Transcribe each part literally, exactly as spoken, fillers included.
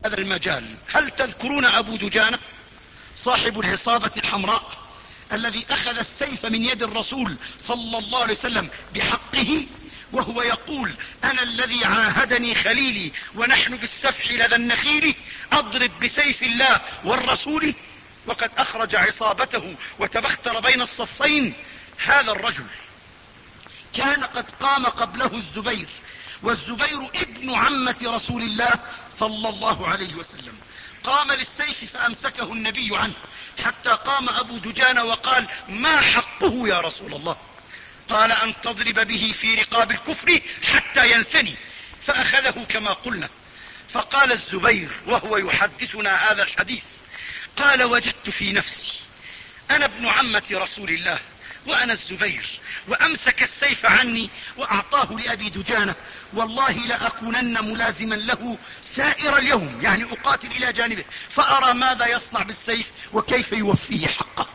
هذا المجال. هل تذكرون أبو دجانة صاحب العصابة الحمراء الذي أخذ السيف من يد الرسول صلى الله عليه وسلم بحقه، وهو يقول: أنا الذي عاهدني خليلي ونحن بالسفح لدى النخيل أضرب بسيف الله والرسول، وقد أخرج عصابته وتبختر بين الصفين. هذا الرجل كان قد قام قبله الزبير، والزبير ابن عمة رسول الله صلى الله عليه وسلم. قام للسيف فأمسكه النبي عنه، حتى قام أبو دجانة وقال: ما حقه يا رسول الله؟ قال: أن تضرب به في رقاب الكفر حتى ينثني. فأخذه كما قلنا. فقال الزبير وهو يحدثنا هذا الحديث، قال: وجدت في نفسي أنا ابن عمة رسول الله وأنا الزبير، وأمسك السيف عني وأعطاه لأبي دجانة، والله لأكونن ملازما له سائر اليوم، يعني أقاتل إلى جانبه فأرى ماذا يصنع بالسيف وكيف يوفيه حقه.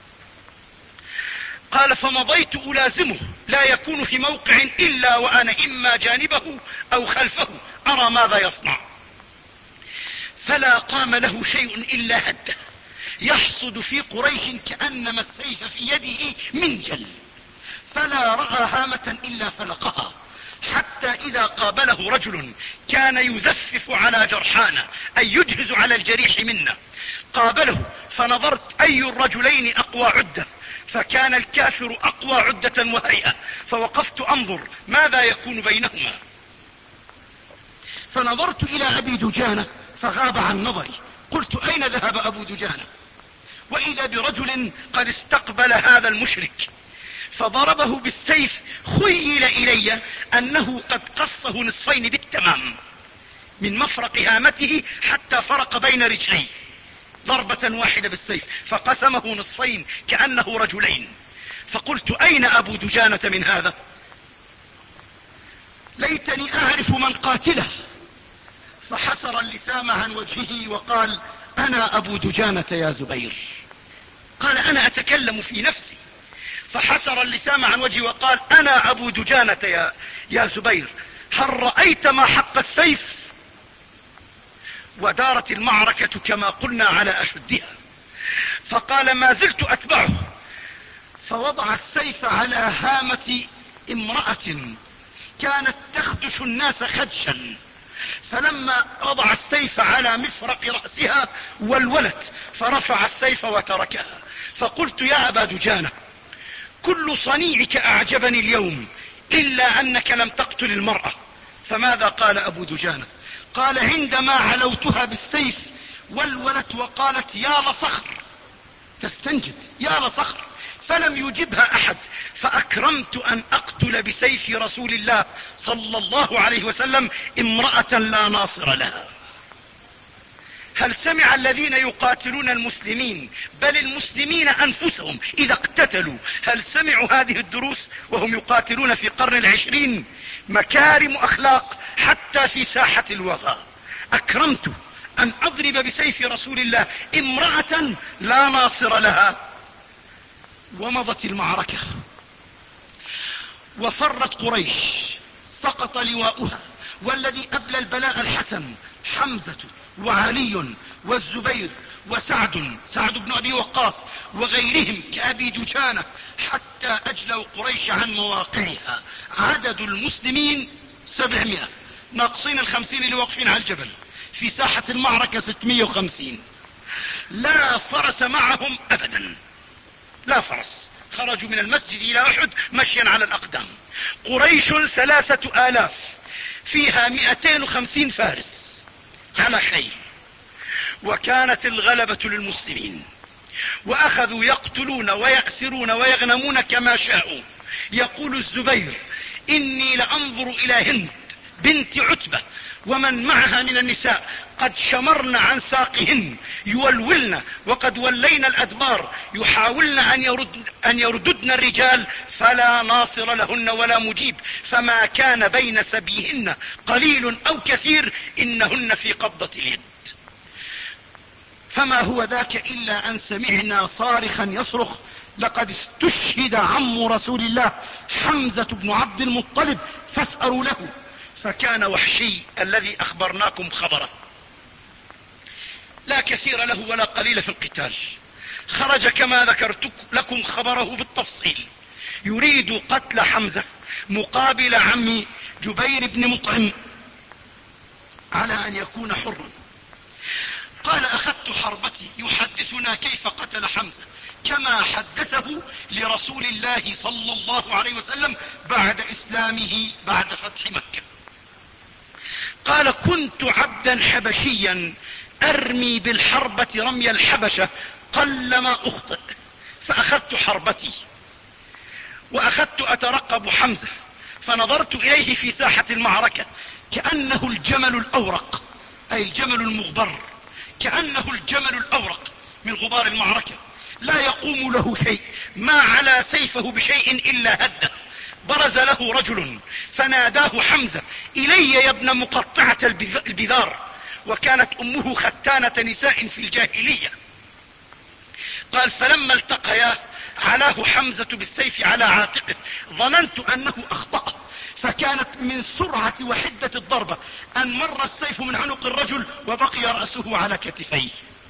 قال: فمضيت ألازمه، لا يكون في موقع إلا وأنا إما جانبه أو خلفه أرى ماذا يصنع. فلا قام له شيء إلا هده، يحصد في قريش كأنما السيف في يده منجل، فلا رأى هامة إلا فلقها، حتى إذا قابله رجل كان يزفف على جرحانا، أي يجهز على الجريح منا، قابله فنظرت أي الرجلين أقوى عدة، فكان الكافر أقوى عدة وهيئة، فوقفت أنظر ماذا يكون بينهما. فنظرت إلى أبي دجانة فغاب عن نظري، قلت: أين ذهب أبو دجانة؟ وإذا برجل قد استقبل هذا المشرك فضربه بالسيف، خيل إلي أنه قد قصه نصفين بالتمام من مفرق هامته حتى فرق بين رجليه، ضربة واحدة بالسيف فقسمه نصفين كأنه رجلين. فقلت: أين أبو دجانة من هذا؟ ليتني أعرف من قاتله. فحسر اللثام عن وجهه وقال: أنا أبو دجانة يا زبير. قال: أنا أتكلم في نفسي. فحسر اللثام عن وجهه وقال: أنا أبو دجانة يا, يا زبير، هل رأيت ما حق السيف؟ ودارت المعركة كما قلنا على أشدها. فقال: ما زلت أتبعه، فوضع السيف على هامة امرأة كانت تخدش الناس خدشا، فلما وضع السيف على مفرق رأسها ولولت، فرفع السيف وتركها. فقلت: يا أبا دجانة، كل صنيعك أعجبني اليوم إلا أنك لم تقتل المرأة. فماذا قال أبو دجانة؟ قال: عندما علوتها بالسيف ولولت وقالت: يا لصخر، تستنجد يا لصخر، فلم يجبها أحد، فأكرمت أن أقتل بسيف رسول الله صلى الله عليه وسلم امرأة لا ناصر لها. هل سمع الذين يقاتلون المسلمين، بل المسلمين أنفسهم إذا اقتتلوا، هل سمعوا هذه الدروس وهم يقاتلون في قرن العشرين؟ مكارم أخلاق حتى في ساحة الوغى. أكرمت أن أضرب بسيف رسول الله امرأة لا ناصر لها. ومضت المعركة وفرت قريش، سقط لواؤها، والذي أبلى البلاء الحسن حمزة وعلي والزبير وسعد سعد بن أبي وقاص وغيرهم كأبي دجانة، حتى أجلوا قريش عن مواقعها. عدد المسلمين سبعمائة، ناقصين الخمسين اللي واقفين على الجبل. في ساحة المعركة ستمائة وخمسين، لا فرس معهم أبدا، لا فرس، خرجوا من المسجد إلى أحد مشيا على الأقدام. قريش ثلاثة آلاف، فيها مئتين وخمسين فارس على خيل، وكانت الغلبة للمسلمين، وأخذوا يقتلون ويأسرون ويغنمون كما شاءوا. يقول الزبير: إني لأنظر إلى هند بنت عتبة ومن معها من النساء قد شمرن عن ساقهن يولولن، وقد ولين الأدبار، يحاولن أن, يرد أن يرددن الرجال، فلا ناصر لهن ولا مجيب، فما كان بين سبيهن قليل أو كثير إنهن في قبضة اليد. فما هو ذاك إلا أن سمعنا صارخا يصرخ: لقد استشهد عم رسول الله حمزة بن عبد المطلب فاسألوا له. فكان وحشي الذي أخبرناكم خبره لا كثير له ولا قليل في القتال، خرج كما ذكرت لكم خبره بالتفصيل، يريد قتل حمزة مقابل عم جبير بن مطعم على ان يكون حرا. قال اخذت حربتي، يحدثنا كيف قتل حمزة كما حدثه لرسول الله صلى الله عليه وسلم بعد اسلامه بعد فتح مكة. قال كنت عبدا حبشيا ارمي بالحربة رمي الحبشة قلما اخطئ، فاخذت حربتي واخذت اترقب حمزة، فنظرت اليه في ساحة المعركة كأنه الجمل الاورق، اي الجمل المغبر، كأنه الجمل الاورق من غبار المعركة، لا يقوم له شيء، ما على سيفه بشيء الا هده. برز له رجل فناداه حمزة الي يا ابن مقطعة البذار، وكانت امه ختانة نساء في الجاهلية. قال فلما التقيا علاه حمزة بالسيف على عاتقه، ظننت انه اخطأ، فكانت من سرعة وحدة الضربة ان مر السيف من عنق الرجل وبقي رأسه على كتفيه.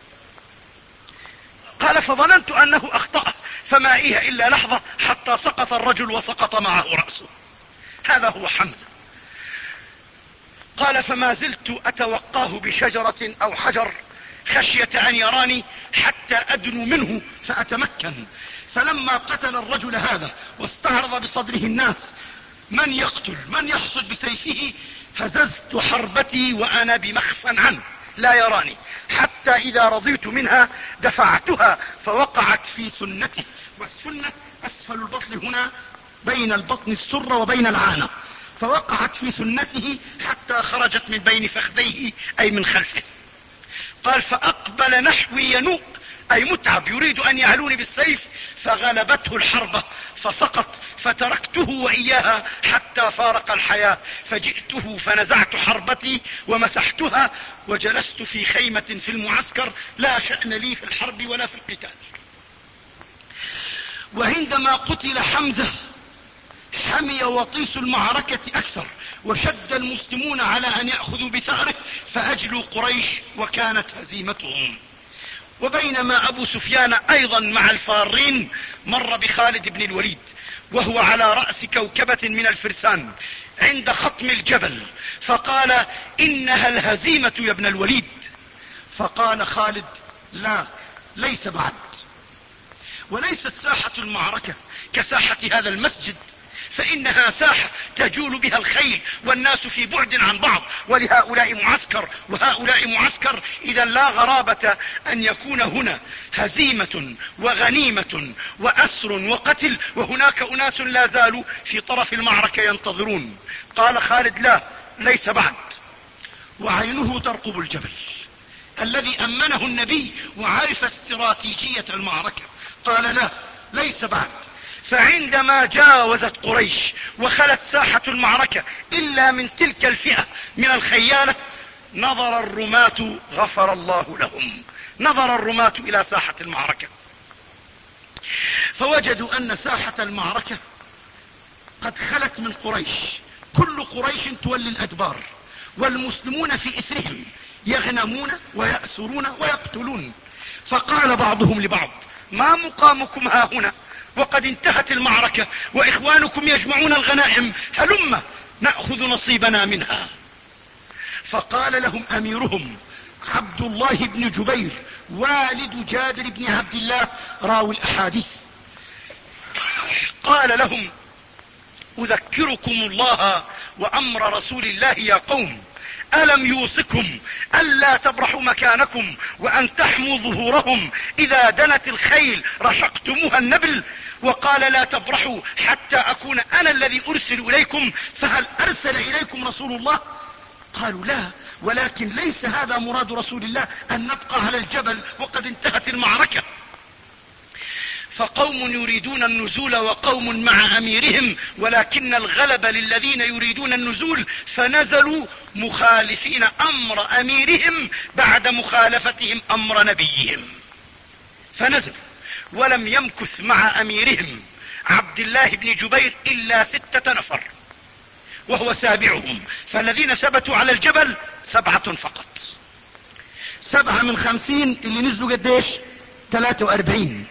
قال فظننت انه اخطأ، فما إيه الا لحظة حتى سقط الرجل وسقط معه رأسه. هذا هو حمزة. قال فما زلت اتوقاه بشجرة او حجر خشية ان يراني حتى ادنو منه فاتمكن. فلما قتل الرجل هذا واستعرض بصدره الناس من يقتل من يحصد بسيفه، هززت حربتي وانا بمخفى عنه لا يراني، حتى اذا رضيت منها دفعتها فوقعت في سنته، والسنة اسفل البطن هنا بين البطن السرة وبين العانة، فوقعت في سنته حتى خرجت من بين فخذيه اي من خلفه. قال فاقبل نحوي ينوء اي متعب يريد ان يعلوني بالسيف، فغلبته الحربة فسقط، فتركته واياها حتى فارق الحياة، فجئته فنزعت حربتي ومسحتها وجلست في خيمة في المعسكر، لا شأن لي في الحرب ولا في القتال. وعندما قتل حمزة حمي وطيس المعركة اكثر، وشد المسلمون على ان يأخذوا بثأره فاجلوا قريش وكانت هزيمتهم. وبينما ابو سفيان ايضا مع الفارين مر بخالد بن الوليد وهو على رأس كوكبة من الفرسان عند خطم الجبل، فقال انها الهزيمة يا ابن الوليد. فقال خالد لا ليس بعد. وليست ساحة المعركة كساحة هذا المسجد، فانها ساحة تجول بها الخيل والناس في بعد عن بعض، ولهؤلاء معسكر وهؤلاء معسكر، اذا لا غرابة ان يكون هنا هزيمة وغنيمة واسر وقتل، وهناك اناس لا زالوا في طرف المعركة ينتظرون. قال خالد لا ليس بعد، وعينه ترقب الجبل الذي امنه النبي وعرف استراتيجية المعركة. قال لا ليس بعد. فعندما جاوزت قريش وخلت ساحة المعركة الا من تلك الفئة من الخيالة، نظر الرماة غفر الله لهم، نظر الرماة الى ساحة المعركة فوجدوا ان ساحة المعركة قد خلت من قريش، كل قريش تولي الادبار، والمسلمون في اثرهم يغنمون ويأسرون ويقتلون. فقال بعضهم لبعض ما مقامكم ها هنا وقد انتهت المعركة واخوانكم يجمعون الغنائم، هلم نأخذ نصيبنا منها. فقال لهم اميرهم عبد الله بن جبير والد جابر بن عبد الله راوي الاحاديث، قال لهم اذكركم الله وامر رسول الله يا قوم، ألم يوصكم ألا تبرحوا مكانكم وأن تحموا ظهورهم، إذا دنت الخيل رشقتموها النبل، وقال لا تبرحوا حتى أكون أنا الذي أرسل إليكم، فهل أرسل إليكم رسول الله؟ قالوا لا، ولكن ليس هذا مراد رسول الله أن نبقى على الجبل وقد انتهت المعركة. فقوم يريدون النزول وقوم مع اميرهم، ولكن الغلب للذين يريدون النزول، فنزلوا مخالفين امر اميرهم بعد مخالفتهم امر نبيهم، فنزلوا ولم يمكث مع اميرهم عبد الله بن جبير الا ستة نفر وهو سابعهم، فالذين ثبتوا على الجبل سبعة فقط. سبعة من خمسين اللي نزلوا قديش؟ ثلاثة واربعين.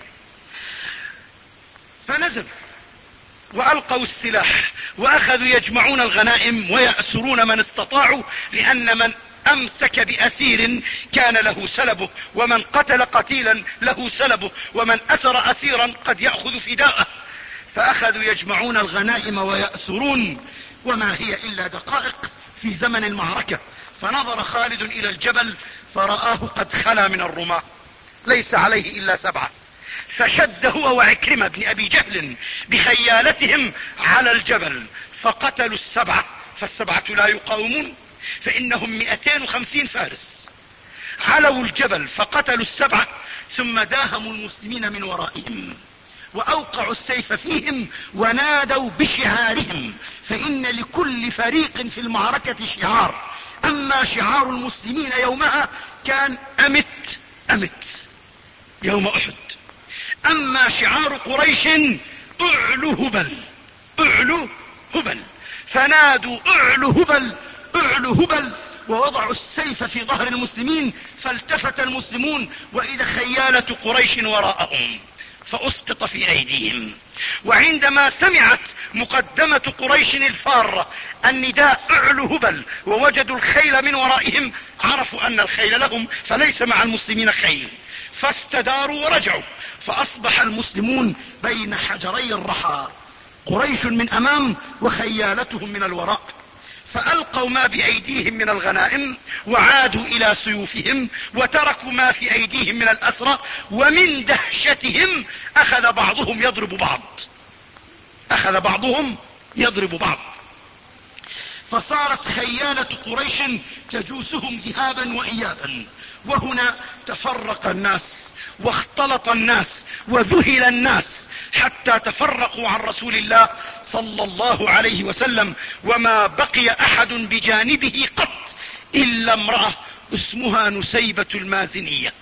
فنزل والقوا السلاح واخذوا يجمعون الغنائم ويأسرون من استطاعوا، لان من امسك باسير كان له سلبه، ومن قتل قتيلا له سلبه، ومن اسر اسيرا قد يأخذ فداءه. فاخذوا يجمعون الغنائم ويأسرون، وما هي الا دقائق في زمن المعركة. فنظر خالد الى الجبل فرآه قد خلا من الرماة، ليس عليه الا سبعة، فشد هو وعكرمة بن ابي جهل بخيالتهم على الجبل فقتلوا السبعة. فالسبعة لا يقاومون، فانهم مئتين وخمسين فارس. علوا الجبل فقتلوا السبعة، ثم داهموا المسلمين من ورائهم واوقعوا السيف فيهم ونادوا بشعارهم، فان لكل فريق في المعركة شعار. اما شعار المسلمين يومها كان امت امت يوم احد، اما شعار قريش اعلو هبل اعلو هبل، فنادوا اعلو هبل اعلو هبل، ووضعوا السيف في ظهر المسلمين، فالتفت المسلمون واذا خيالة قريش وراءهم فاسقط في ايديهم. وعندما سمعت مقدمة قريش الفارة النداء اعلو هبل ووجدوا الخيل من ورائهم، عرفوا ان الخيل لهم فليس مع المسلمين خيل، فاستداروا ورجعوا، فاصبح المسلمون بين حجري الرحى، قريش من امام وخيالتهم من الوراء. فالقوا ما بايديهم من الغنائم وعادوا الى سيوفهم وتركوا ما في ايديهم من الاسرى، ومن دهشتهم اخذ بعضهم يضرب بعض اخذ بعضهم يضرب بعض فصارت خيالة قريش تجوسهم ذهابا وايابا. وهنا تفرق الناس واختلط الناس وذهل الناس حتى تفرقوا عن رسول الله صلى الله عليه وسلم، وما بقي احد بجانبه قط الا امرأة اسمها نسيبة المازنية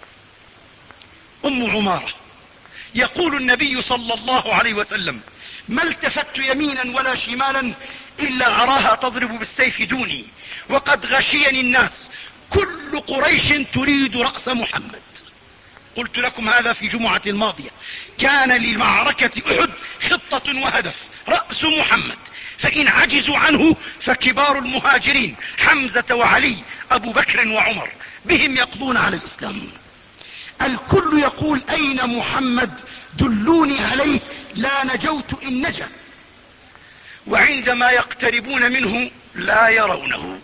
ام عمارة. يقول النبي صلى الله عليه وسلم: ما التفت يمينا ولا شمالا الا اراها تضرب بالسيف دوني، وقد غشيني الناس، كل قريش تريد رأس محمد. قلت لكم هذا في جمعة الماضية، كان لمعركة احد خطة وهدف: رأس محمد، فان عجزوا عنه فكبار المهاجرين حمزة وعلي ابو بكر وعمر بهم يقضون على الاسلام. الكل يقول اين محمد، دلوني عليه لا نجوت ان نجا، وعندما يقتربون منه لا يرونه.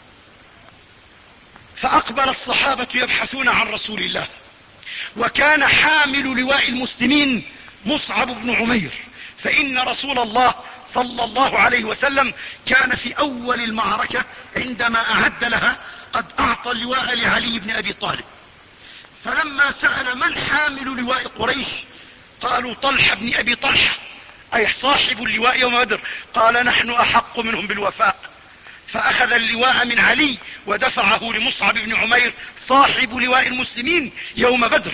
فاقبل الصحابة يبحثون عن رسول الله، وكان حامل لواء المسلمين مصعب بن عمير، فان رسول الله صلى الله عليه وسلم كان في اول المعركة عندما اعد لها قد اعطى اللواء لعلي بن ابي طالب. فلما سأل من حامل لواء قريش قالوا طلحة بن ابي طلحة، اي صاحب اللواء يوم بدر. قال نحن احق منهم بالوفاء، فاخذ اللواء من علي ودفعه لمصعب بن عمير صاحب لواء المسلمين يوم بدر.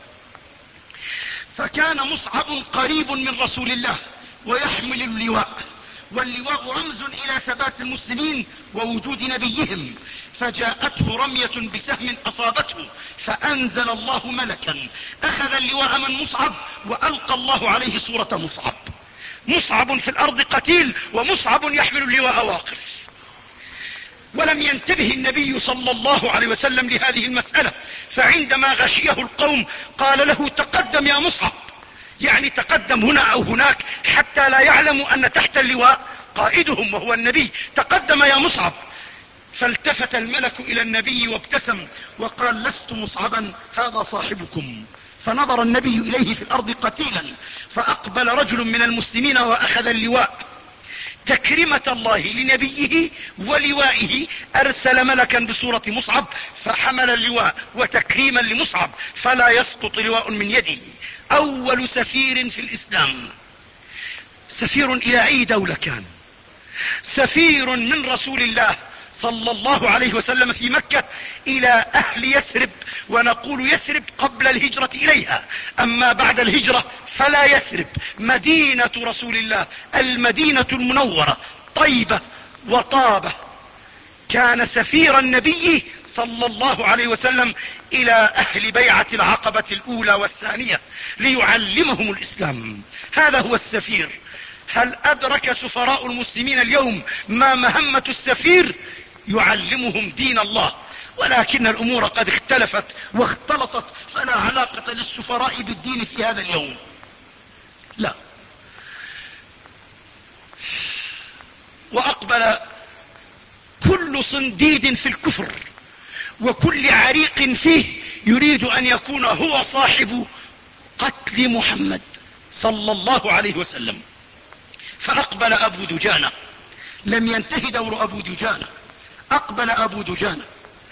فكان مصعب قريب من رسول الله ويحمل اللواء، واللواء رمز الى ثبات المسلمين ووجود نبيهم. فجاءته رمية بسهم اصابته فانزل الله ملكا اخذ اللواء من مصعب والقى الله عليه صورة مصعب. مصعب في الارض قتيل ومصعب يحمل اللواء واقف. ولم ينتبه النبي صلى الله عليه وسلم لهذه المسألة، فعندما غشيه القوم قال له تقدم يا مصعب، يعني تقدم هنا او هناك حتى لا يعلموا ان تحت اللواء قائدهم وهو النبي. تقدم يا مصعب. فالتفت الملك الى النبي وابتسم وقال لست مصعبا، هذا صاحبكم. فنظر النبي اليه في الارض قتيلا، فاقبل رجل من المسلمين واخذ اللواء. تكريمة الله لنبيه ولوائه ارسل ملكا بصورة مصعب فحمل اللواء، وتكريما لمصعب فلا يسقط لواء من يده. اول سفير في الاسلام، سفير الى اي دولة كان؟ سفير من رسول الله صلى الله عليه وسلم في مكة الى اهل يثرب، ونقول يثرب قبل الهجرة اليها، اما بعد الهجرة فلا يثرب، مدينة رسول الله، المدينة المنورة، طيبة وطابة. كان سفير النبي صلى الله عليه وسلم إلى أهل بيعة العقبة الأولى والثانية ليعلمهم الإسلام. هذا هو السفير. هل أدرك سفراء المسلمين اليوم ما مهمة السفير؟ يعلمهم دين الله. ولكن الأمور قد اختلفت واختلطت، فلا علاقة للسفراء بالدين في هذا اليوم. لا. وأقبل كل صنديد في الكفر وكل عريق فيه يريد أن يكون هو صاحب قتل محمد صلى الله عليه وسلم. فأقبل أبو دجانة. لم ينتهي دور أبو دجانة. أقبل أبو دجانة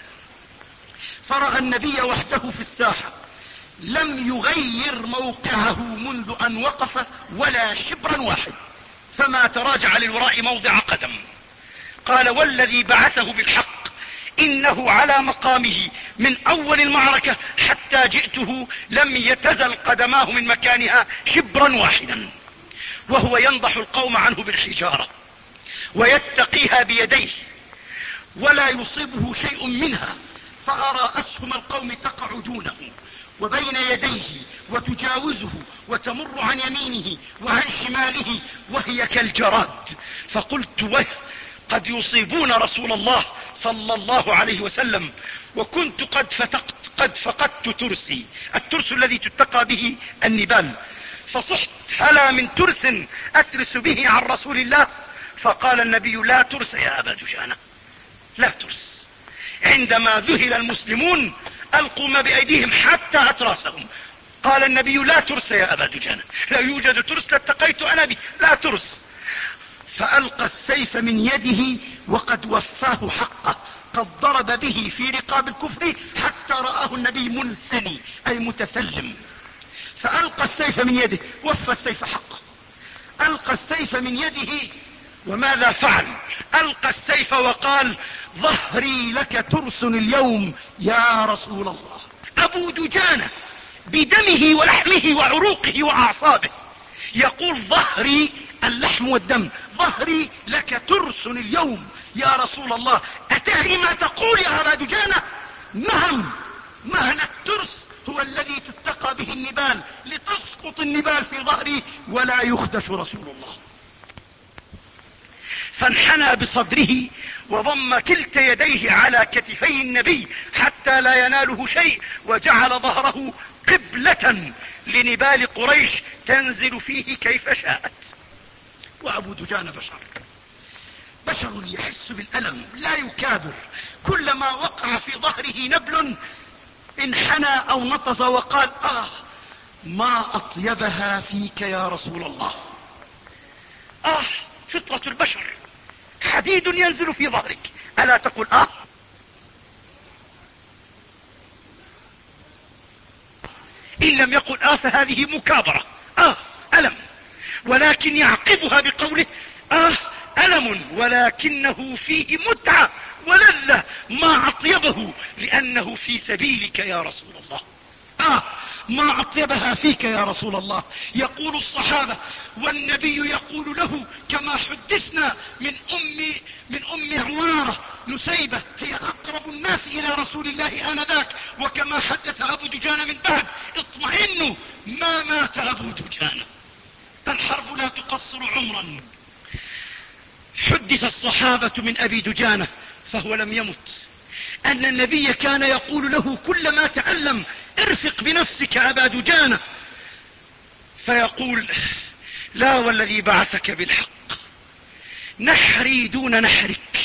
فرأى النبي وحده في الساحة، لم يغير موقعه منذ أن وقف ولا شبرا واحد، فما تراجع للوراء موضع قدم. قال: والذي بعثه بالحق إنه على مقامه من أول المعركة حتى جئته لم يتزل قدماه من مكانها شبرا واحدا، وهو ينضح القوم عنه بالحجارة ويتقيها بيديه ولا يصيبه شيء منها، فأرى أسهم القوم تقع دونه وبين يديه وتجاوزه وتمر عن يمينه وعن شماله وهي كالجراد. فقلت: وه قد يصيبون رسول الله صلى الله عليه وسلم، وكنت قد فتقت قد فقدت ترسي، الترس الذي تتقى به النبال، فصحت: هلا من ترس أترس به عن رسول الله. فقال النبي: لا ترس يا أبا دجانة، لا ترس. عندما ذهل المسلمون ألقوا ما بأيديهم حتى أتراسهم. قال النبي: لا ترس يا أبا دجانة، لا يوجد ترس لاتقيت أنا به، لا ترس. فألقى السيف من يده وقد وفاه حقه، قد ضرب به في رقاب الكفر حتى رآه النبي منثني أي متثلم. فألقى السيف من يده، وفى السيف حقه. ألقى السيف من يده، وماذا فعل؟ ألقى السيف وقال: ظهري لك ترس اليوم يا رسول الله. أبو دجانة بدمه ولحمه وعروقه وأعصابه يقول: ظهري، اللحم والدم، ظهري لك ترس اليوم يا رسول الله. أتعي ما تقول يا أبا دجانة؟ نعم، معنى الترس هو الذي تتقى به النبال، لتسقط النبال في ظهري ولا يخدش رسول الله. فانحنى بصدره وضم كلتا يديه على كتفي النبي حتى لا يناله شيء، وجعل ظهره قبلة لنبال قريش تنزل فيه كيف شاءت. وأبو دجانة بشر، بشر يحس بالألم لا يكابر. كلما وقع في ظهره نبل انحنى أو نطز وقال: آه ما أطيبها فيك يا رسول الله. آه، فطرة البشر، حديد ينزل في ظهرك، ألا تقول آه؟ إن لم يقل آه فهذه مكابرة، آه ألم، ولكن يعقبها بقوله: آه ألم ولكنه فيه متعة ولذة ما أطيبه لأنه في سبيلك يا رسول الله. آه ما أطيبها فيك يا رسول الله. يقول الصحابة والنبي يقول له كما حدثنا من أم من أم عمارة نسيبة، هي أقرب الناس إلى رسول الله آنذاك، وكما حدث أبو دجانة من بعد: اطمئنوا ما مات أبو دجانة، الحرب لا تقصر عمرا. حدث الصحابة من أبي دجانة فهو لم يمت أن النبي كان يقول له كلما تألم: ارفق بنفسك أبا دجانة، فيقول: لا والذي بعثك بالحق، نحري دون نحرك،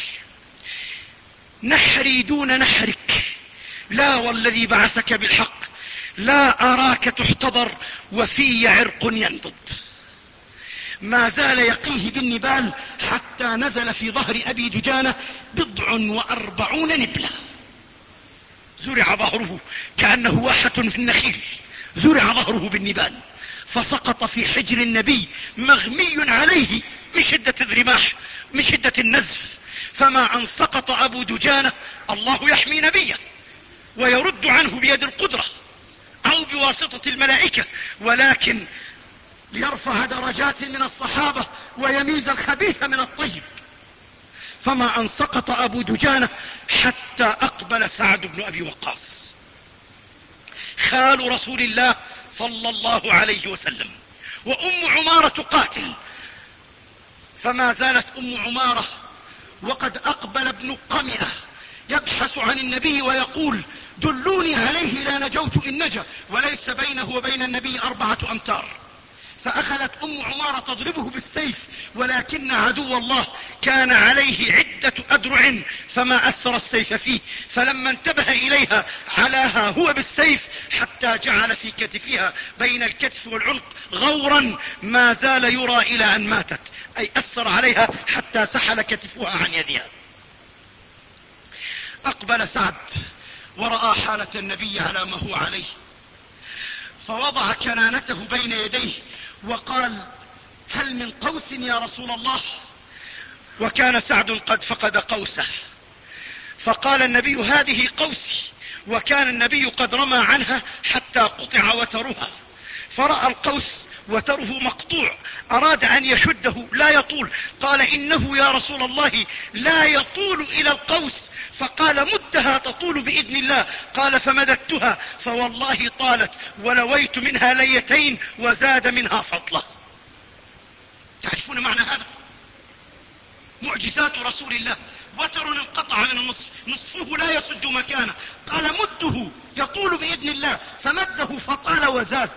نحري دون نحرك، لا والذي بعثك بالحق لا أراك تحتضر وفي عرق ينبض. ما زال يقيه بالنبال حتى نزل في ظهر أبي دجانة بضع وأربعون نبلة. زرع ظهره كأنه واحة في النخيل، زرع ظهره بالنبال، فسقط في حجر النبي مغمي عليه من شدة الرماح، من شدة النزف. فما أن سقط أبو دجانة، الله يحمي نبيه ويرد عنه بيد القدرة أو بواسطة الملائكة، ولكن ليرفع درجات من الصحابة ويميز الخبيث من الطيب. فما أن سقط أبو دجانة حتى أقبل سعد بن أبي وقاص خال رسول الله صلى الله عليه وسلم، وأم عمارة تقاتل، فما زالت أم عمارة وقد أقبل ابن قمئة يبحث عن النبي ويقول دلوني عليه لا نجوت إن نجا، وليس بينه وبين النبي أربعة أمتار. فأخذت أم عمارة تضربه بالسيف، ولكن عدو الله كان عليه عدة أدرع فما أثر السيف فيه، فلما انتبه إليها علاها هو بالسيف حتى جعل في كتفها بين الكتف والعنق غورا ما زال يرى إلى أن ماتت، أي أثر عليها حتى سحل كتفها عن يدها. أقبل سعد ورأى حالة النبي على ما هو عليه، فوضع كنانته بين يديه وقال هل من قوس يا رسول الله؟ وكان سعد قد فقد قوسه، فقال النبي هذه قوسي، وكان النبي قد رمى عنها حتى قطع وترها، فرأى القوس وتره مقطوع، أراد أن يشده لا يطول، قال إنه يا رسول الله لا يطول إلى القوس، فقال مدها تطول بإذن الله، قال فمددتها فوالله طالت ولويت منها ليتين وزاد منها فضله. تعرفون معنى هذا؟ معجزات رسول الله. وتر انقطع من النصف، نصفه لا يسد مكانه، قال مده يطول بإذن الله، فمده فطال وزاد.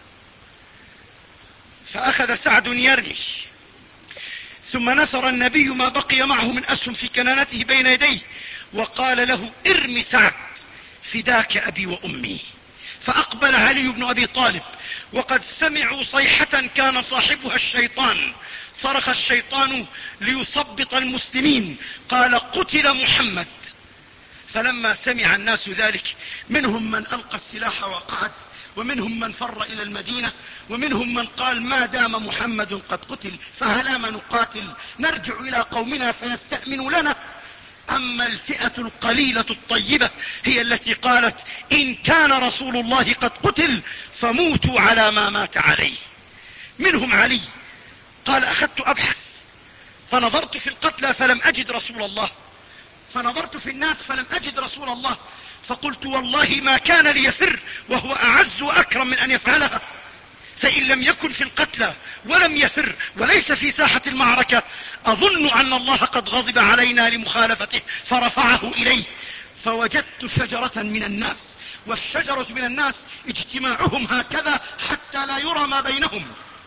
فأخذ سعد يرمي، ثم نثر النبي ما بقي معه من أسهم في كنانته بين يديه وقال له ارمي سعد فداك أبي وأمي. فأقبل علي بن أبي طالب وقد سمعوا صيحة كان صاحبها الشيطان، صرخ الشيطان ليثبط المسلمين، قال قتل محمد. فلما سمع الناس ذلك منهم من ألقى السلاح وقعد، ومنهم من فر إلى المدينة، ومنهم من قال ما دام محمد قد قتل فهلا ما نقاتل نرجع إلى قومنا فيستأمن لنا. أما الفئة القليلة الطيبة هي التي قالت إن كان رسول الله قد قتل فموتوا على ما مات عليه. منهم علي قال أخذت أبحث فنظرت في القتلى فلم أجد رسول الله، فنظرت في الناس فلم أجد رسول الله، فقلت والله ما كان ليفر وهو أعز وأكرم من أن يفعلها، فإن لم يكن في القتلى ولم يفر وليس في ساحة المعركة أظن أن الله قد غضب علينا لمخالفته فرفعه إليه. فوجدت شجرة من الناس، والشجرة من الناس اجتماعهم هكذا حتى لا يرى ما بينهم،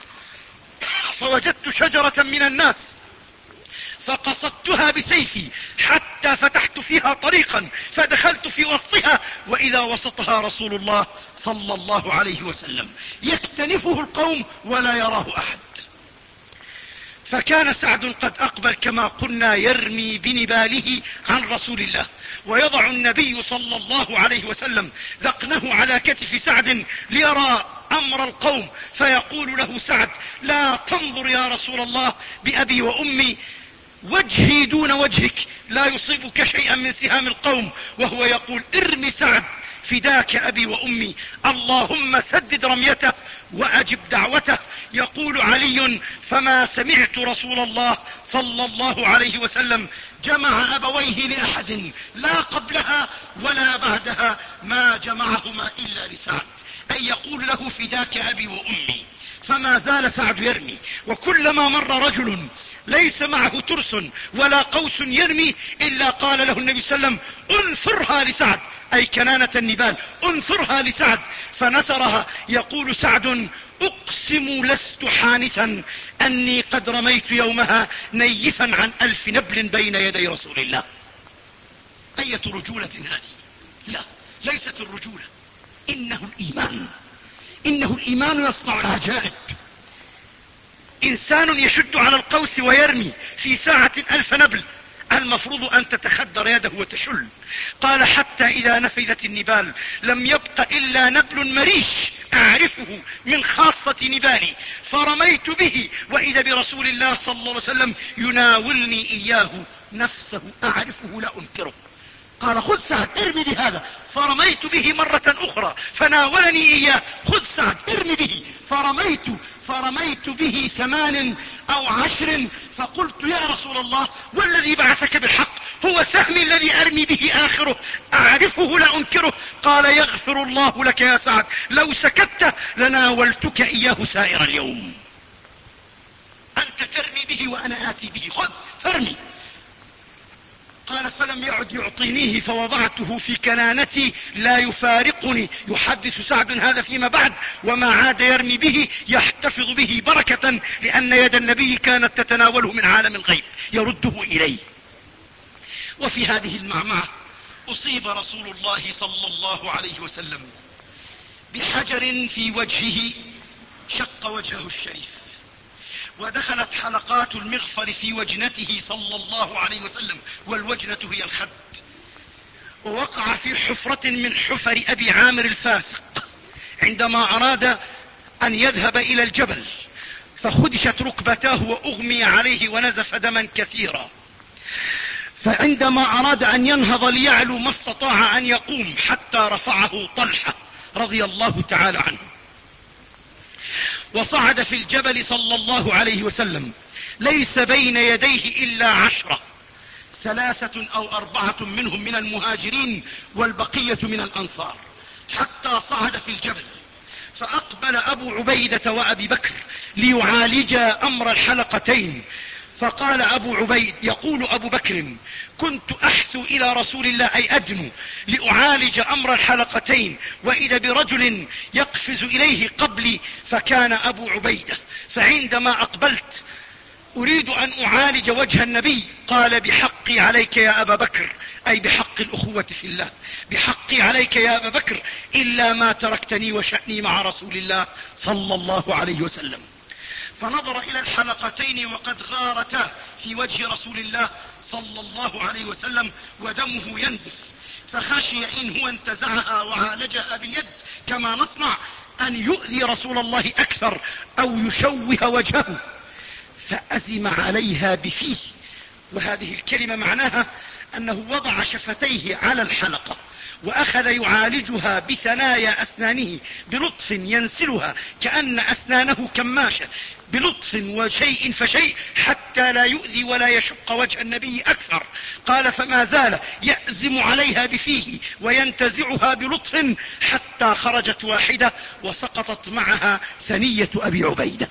فوجدت شجرة من الناس فقصدتها بسيفي حتى فتحت فيها طريقا فدخلت في وسطها، وإذا وسطها رسول الله صلى الله عليه وسلم يكتنفه القوم ولا يراه أحد. فكان سعد قد أقبل كما قلنا يرمي بنباله عن رسول الله، ويضع النبي صلى الله عليه وسلم ذقنه على كتف سعد ليرى أمر القوم، فيقول له سعد لا تنظر يا رسول الله بأبي وأمي، وجهي دون وجهك لا يصيبك شيئا من سهام القوم، وهو يقول ارمي سعد فداك أبي وأمي، اللهم سدد رميته وأجب دعوته. يقول علي فما سمعت رسول الله صلى الله عليه وسلم جمع أبويه لأحد لا قبلها ولا بعدها ما جمعهما إلا لسعد، أي يقول له فداك أبي وأمي. فما زال سعد يرمي، وكلما مر رجل ليس معه ترس ولا قوس يرمي إلا قال له النبي صلى الله عليه وسلم انثرها لسعد، أي كنانة النبال انثرها لسعد، فنثرها. يقول سعد أقسم لست حانثا أني قد رميت يومها نيفا عن ألف نبل بين يدي رسول الله. أية رجولة هذه؟ لا، ليست الرجولة، إنه الإيمان، إنه الإيمان يصنع العجائب. إنسان يشد على القوس ويرمي في ساعة ألف نبل، المفروض أن تتخدر يده وتشل. قال حتى إذا نفذت النبال لم يبق إلا نبل مريش أعرفه من خاصة نبالي، فرميت به وإذا برسول الله صلى الله عليه وسلم يناولني إياه نفسه أعرفه لا أنكره. قال خذ سعد ارمي بهذا، فرميت به مرة أخرى فناولني إياه، خذ سعد ارمي به، فرميت فرميت به ثمان أو عشر فقلت يا رسول الله والذي بعثك بالحق هو سهمي الذي أرمي به آخره أعرفه لا أنكره. قال يغفر الله لك يا سعد، لو سكت لناولتك إياه سائر اليوم. أنت ترمي به وأنا آتي به، خذ فارمي. قال فلم يعد يعطينيه فوضعته في كنانتي لا يفارقني. يحدث سعد هذا فيما بعد: وما عاد يرمي به يحتفظ به بركة، لأن يد النبي كانت تتناوله من عالم الغيب يرده إليه. وفي هذه المعمعة أصيب رسول الله صلى الله عليه وسلم بحجر في وجهه شق وجهه الشريف، ودخلت حلقات المغفر في وجنته صلى الله عليه وسلم، والوجنة هي الخد، ووقع في حفرة من حفر أبي عامر الفاسق عندما أراد أن يذهب إلى الجبل، فخدشت ركبتاه وأغمي عليه ونزف دما كثيرا. فعندما أراد أن ينهض ليعلو ما استطاع أن يقوم حتى رفعه طلحة رضي الله تعالى عنه، وصعد في الجبل صلى الله عليه وسلم ليس بين يديه إلا عشرة، ثلاثة أو أربعة منهم من المهاجرين والبقية من الأنصار، حتى صعد في الجبل. فأقبل أبو عبيدة وأبي بكر ليعالجا أمر الحلقتين. فقال أبو عبيد يقول أبو بكر: كنت أحثو إلى رسول الله أي أدنو لأعالج أمر الحلقتين، وإذا برجل يقفز إليه قبلي فكان أبو عبيدة. فعندما أقبلت أريد أن أعالج وجه النبي قال: بحقي عليك يا أبا بكر، أي بحق الأخوة في الله، بحقي عليك يا أبا بكر إلا ما تركتني وشأني مع رسول الله صلى الله عليه وسلم. فنظر إلى الحلقتين وقد غارتا في وجه رسول الله صلى الله عليه وسلم ودمه ينزف، فخشي إن هو انتزعها وعالجها باليد كما نصنع أن يؤذي رسول الله أكثر أو يشوه وجهه، فأزم عليها بفيه. وهذه الكلمة معناها أنه وضع شفتيه على الحلقة وأخذ يعالجها بثنايا أسنانه بلطف ينسلها كأن أسنانه كماشة، بلطف وشيء فشيء، حتى لا يؤذي ولا يشق وجه النبي أكثر. قال: فما زال يأزم عليها بفيه وينتزعها بلطف حتى خرجت واحدة وسقطت معها ثنية أبي عبيدة.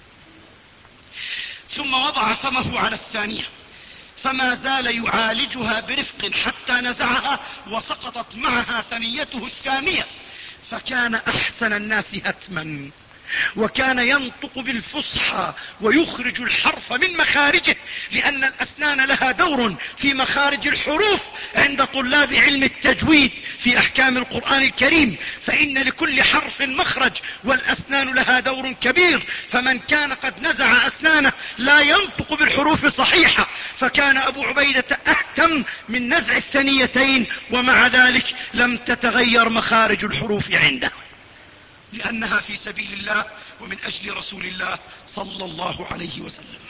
ثم وضع فمه على الثانية فما زال يعالجها برفق حتى نزعها وسقطت معها ثنيته الثانية، فكان أحسن الناس هتما، وكان ينطق بالفصحى ويخرج الحرف من مخارجه، لأن الأسنان لها دور في مخارج الحروف عند طلاب علم التجويد في أحكام القرآن الكريم، فإن لكل حرف مخرج والأسنان لها دور كبير. فمن كان قد نزع أسنانه لا ينطق بالحروف صحيحة، فكان أبو عبيدة أهتم من نزع الثنيتين، ومع ذلك لم تتغير مخارج الحروف عنده، لأنها في سبيل الله ومن أجل رسول الله صلى الله عليه وسلم.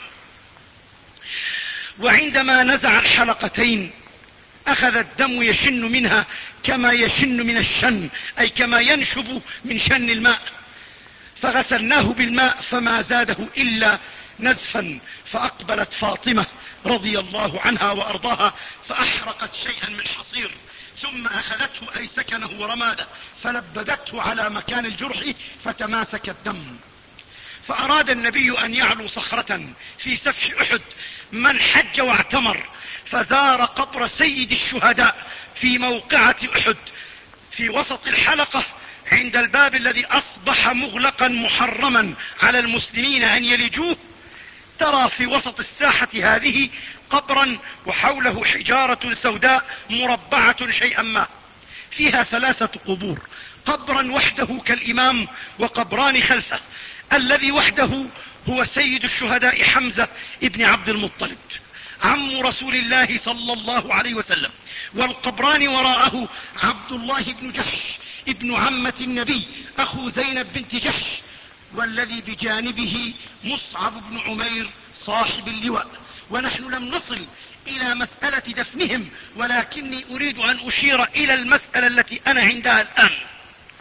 وعندما نزع الحلقتين أخذ الدم يشن منها كما يشن من الشن، أي كما ينشب من شن الماء، فغسلناه بالماء فما زاده إلا نزفا. فأقبلت فاطمة رضي الله عنها وأرضاها فأحرقت شيئا من حصير، ثم أخذته أي سكنه ورماده فلبدته على مكان الجرح فتماسك الدم. فأراد النبي أن يعلو صخرة في سفح أحد من حج واعتمر، فزار قبر سيد الشهداء في موقعة أحد في وسط الحلقة عند الباب الذي أصبح مغلقا محرما على المسلمين أن يلجوه. ترى في وسط الساحة هذه قبرا وحوله حجارة سوداء مربعة شيئا ما، فيها ثلاثة قبور، قبرا وحده كالإمام وقبران خلفه. الذي وحده هو سيد الشهداء حمزة ابن عبد المطلب عم رسول الله صلى الله عليه وسلم، والقبران وراءه عبد الله بن جحش ابن عمة النبي أخو زينب بنت جحش، والذي بجانبه مصعب بن عمير صاحب اللواء. ونحن لم نصل إلى مسألة دفنهم، ولكني أريد أن أشير إلى المسألة التي أنا عندها الآن.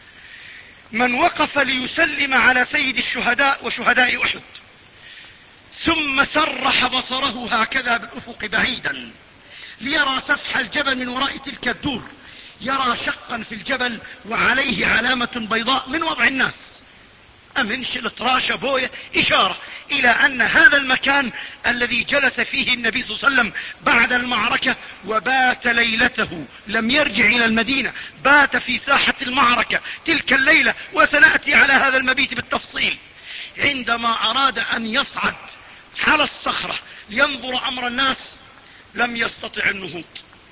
من وقف ليسلم على سيد الشهداء وشهداء أحد ثم سرح بصره هكذا بالأفق بعيدا ليرى سفح الجبل من وراء تلك الدور، يرى شقا في الجبل وعليه علامة بيضاء من وضع الناس، أمن شلت راشة بوية، إشارة إلى أن هذا المكان الذي جلس فيه النبي صلى الله عليه وسلم بعد المعركة وبات ليلته، لم يرجع إلى المدينة، بات في ساحة المعركة تلك الليلة، وسنأتي على هذا المبيت بالتفصيل. عندما أراد أن يصعد على الصخرة لينظر أمر الناس لم يستطع النهوض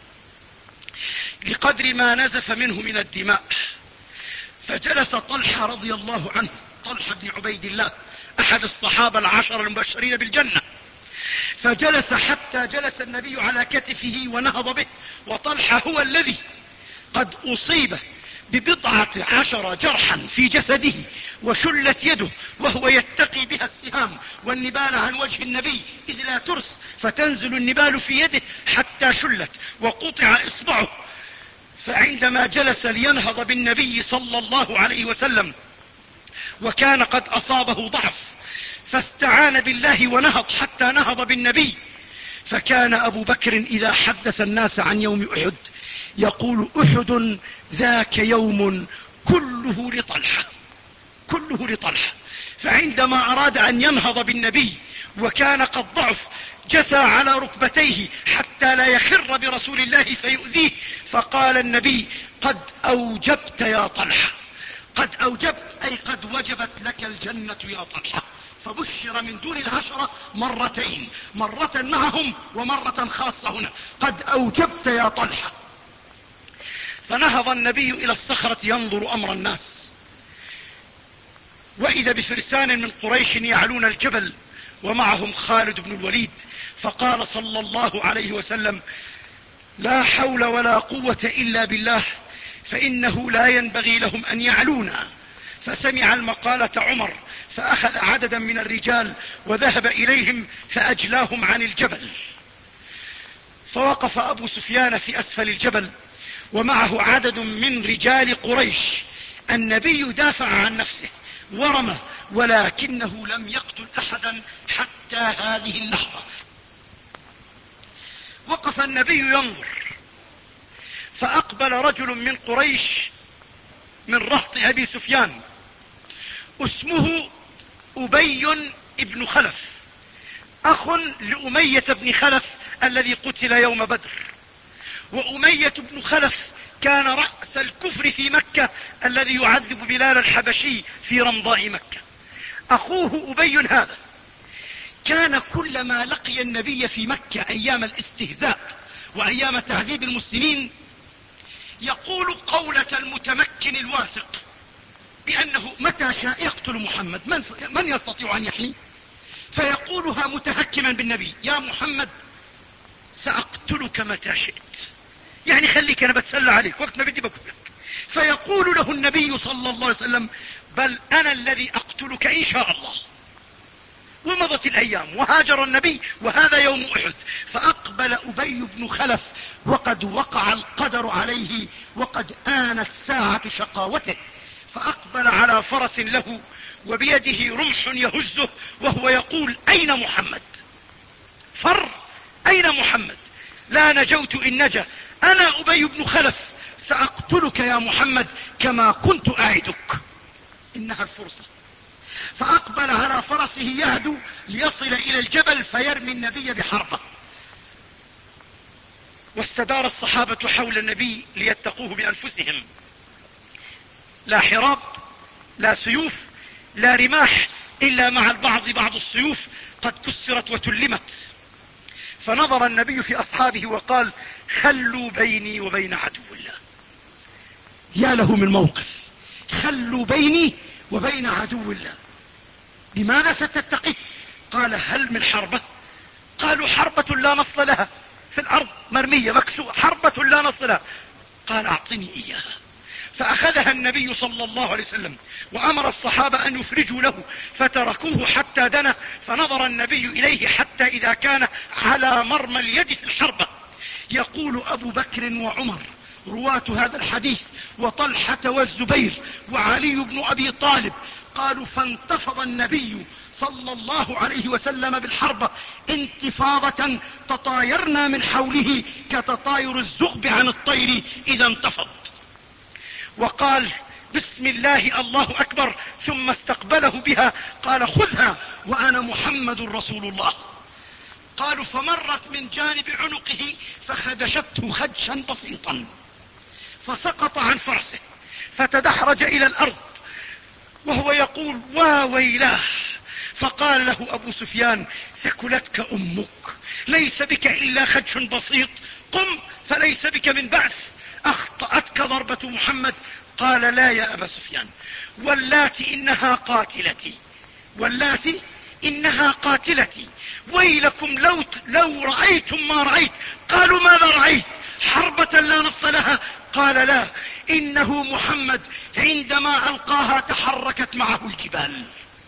لقدر ما نزف منه من الدماء، فجلس طلحة رضي الله عنه، طلحة بن عبيد الله أحد الصحابة العشر المبشرين بالجنة، فجلس حتى جلس النبي على كتفه ونهض به، وطلحة هو الذي قد أصيب ببضعة عشر جرحا في جسده وشلت يده وهو يتقي بها السهام والنبال عن وجه النبي، إذ لا ترس فتنزل النبال في يده حتى شلت وقطع إصبعه. فعندما جلس لينهض بالنبي صلى الله عليه وسلم وكان قد أصابه ضعف، فاستعان بالله ونهض حتى نهض بالنبي. فكان أبو بكر إذا حدث الناس عن يوم أحد يقول: أحد ذاك يوم كله لطلحة، كله لطلحة. فعندما أراد أن ينهض بالنبي وكان قد ضعف جثى على ركبتيه حتى لا يخر برسول الله فيؤذيه، فقال النبي: قد أوجبت يا طلحة، قد أوجبت أي قد وجبت لك الجنة يا طلحة. فبشر من دون العشرة مرتين، مرة معهم ومرة خاصة هنا، قد أوجبت يا طلحة. فنهض النبي إلى الصخرة ينظر أمر الناس، وإذا بفرسان من قريش يعلون الجبل ومعهم خالد بن الوليد، فقال صلى الله عليه وسلم: لا حول ولا قوة إلا بالله، فإنه لا ينبغي لهم أن يعلونا. فسمع المقالة عمر فأخذ عددا من الرجال وذهب إليهم فأجلاهم عن الجبل. فوقف أبو سفيان في أسفل الجبل ومعه عدد من رجال قريش. النبي دافع عن نفسه ورمى، ولكنه لم يقتل أحدا حتى هذه اللحظة. وقف النبي ينظر، فأقبل رجل من قريش من رهط أبي سفيان اسمه أبي بن خلف، أخ لأمية بن خلف الذي قتل يوم بدر. وأمية بن خلف كان رأس الكفر في مكة الذي يعذب بلال الحبشي في رمضاء مكة. أخوه أبي هذا كان كلما لقي النبي في مكة أيام الاستهزاء وأيام تعذيب المسلمين يقول قولة المتمكن الواثق بأنه متى شاء يقتل محمد، من, من يستطيع أن يحميه؟ فيقولها متهكما بالنبي: يا محمد سأقتلك متى شئت، يعني خليك أنا بتسلى عليك وقت ما بدي بقتلك. فيقول له النبي صلى الله عليه وسلم: بل أنا الذي أقتلك إن شاء الله. ومضت الأيام وهاجر النبي وهذا يوم أحد. فأقبل أبي بن خلف وقد وقع القدر عليه وقد آنت ساعة شقاوته، فأقبل على فرس له وبيده رمح يهزه وهو يقول: أين محمد؟ فر، أين محمد؟ لا نجوت إن نجا، أنا أبي بن خلف سأقتلك يا محمد كما كنت أعدك. إنها الفرصة. فأقبل على فرسه يهدو ليصل إلى الجبل فيرمي النبي بحربه. واستدار الصحابة حول النبي ليتقوه بأنفسهم، لا حراب، لا سيوف، لا رماح، إلا مع البعض بعض السيوف قد كسرت وتلمت. فنظر النبي في أصحابه وقال: خلوا بيني وبين عدو الله. يا له من موقف، خلوا بيني وبين عدو الله. لماذا ستتقي؟ قال: هل من حربة؟ قالوا: حربة لا نصل لها، في الأرض مرمية مكسوة، حربة لا نصل لها. قال: أعطني إياها. فأخذها النبي صلى الله عليه وسلم وأمر الصحابة أن يفرجوا له، فتركوه حتى دنا. فنظر النبي إليه حتى إذا كان على مرمى اليد في الحربة. يقول أبو بكر وعمر رواة هذا الحديث وطلحة والزبير وعلي بن أبي طالب: قالوا فانتفض النبي صلى الله عليه وسلم بالحربة انتفاضة تطايرنا من حوله كتطاير الزغب عن الطير إذا انتفض، وقال بسم الله الله أكبر، ثم استقبله بها قال خذها وأنا محمد رسول الله. قالوا فمرت من جانب عنقه فخدشته خدشا بسيطا فسقط عن فرسه فتدحرج إلى الأرض وهو يقول وا ويلاه. فقال له أبو سفيان ثكلتك أمك، ليس بك إلا خدش بسيط، قم فليس بك من بأس، أخطأتك ضربة محمد. قال لا يا أبا سفيان، واللاتي إنها قاتلتي، واللاتي إنها قاتلتي، ويلكم لو, لو رأيتم ما رأيت. قالوا ماذا رأيت؟ حربة لا نصل لها. قال لا، إنه محمد عندما ألقاها تحركت معه الجبال،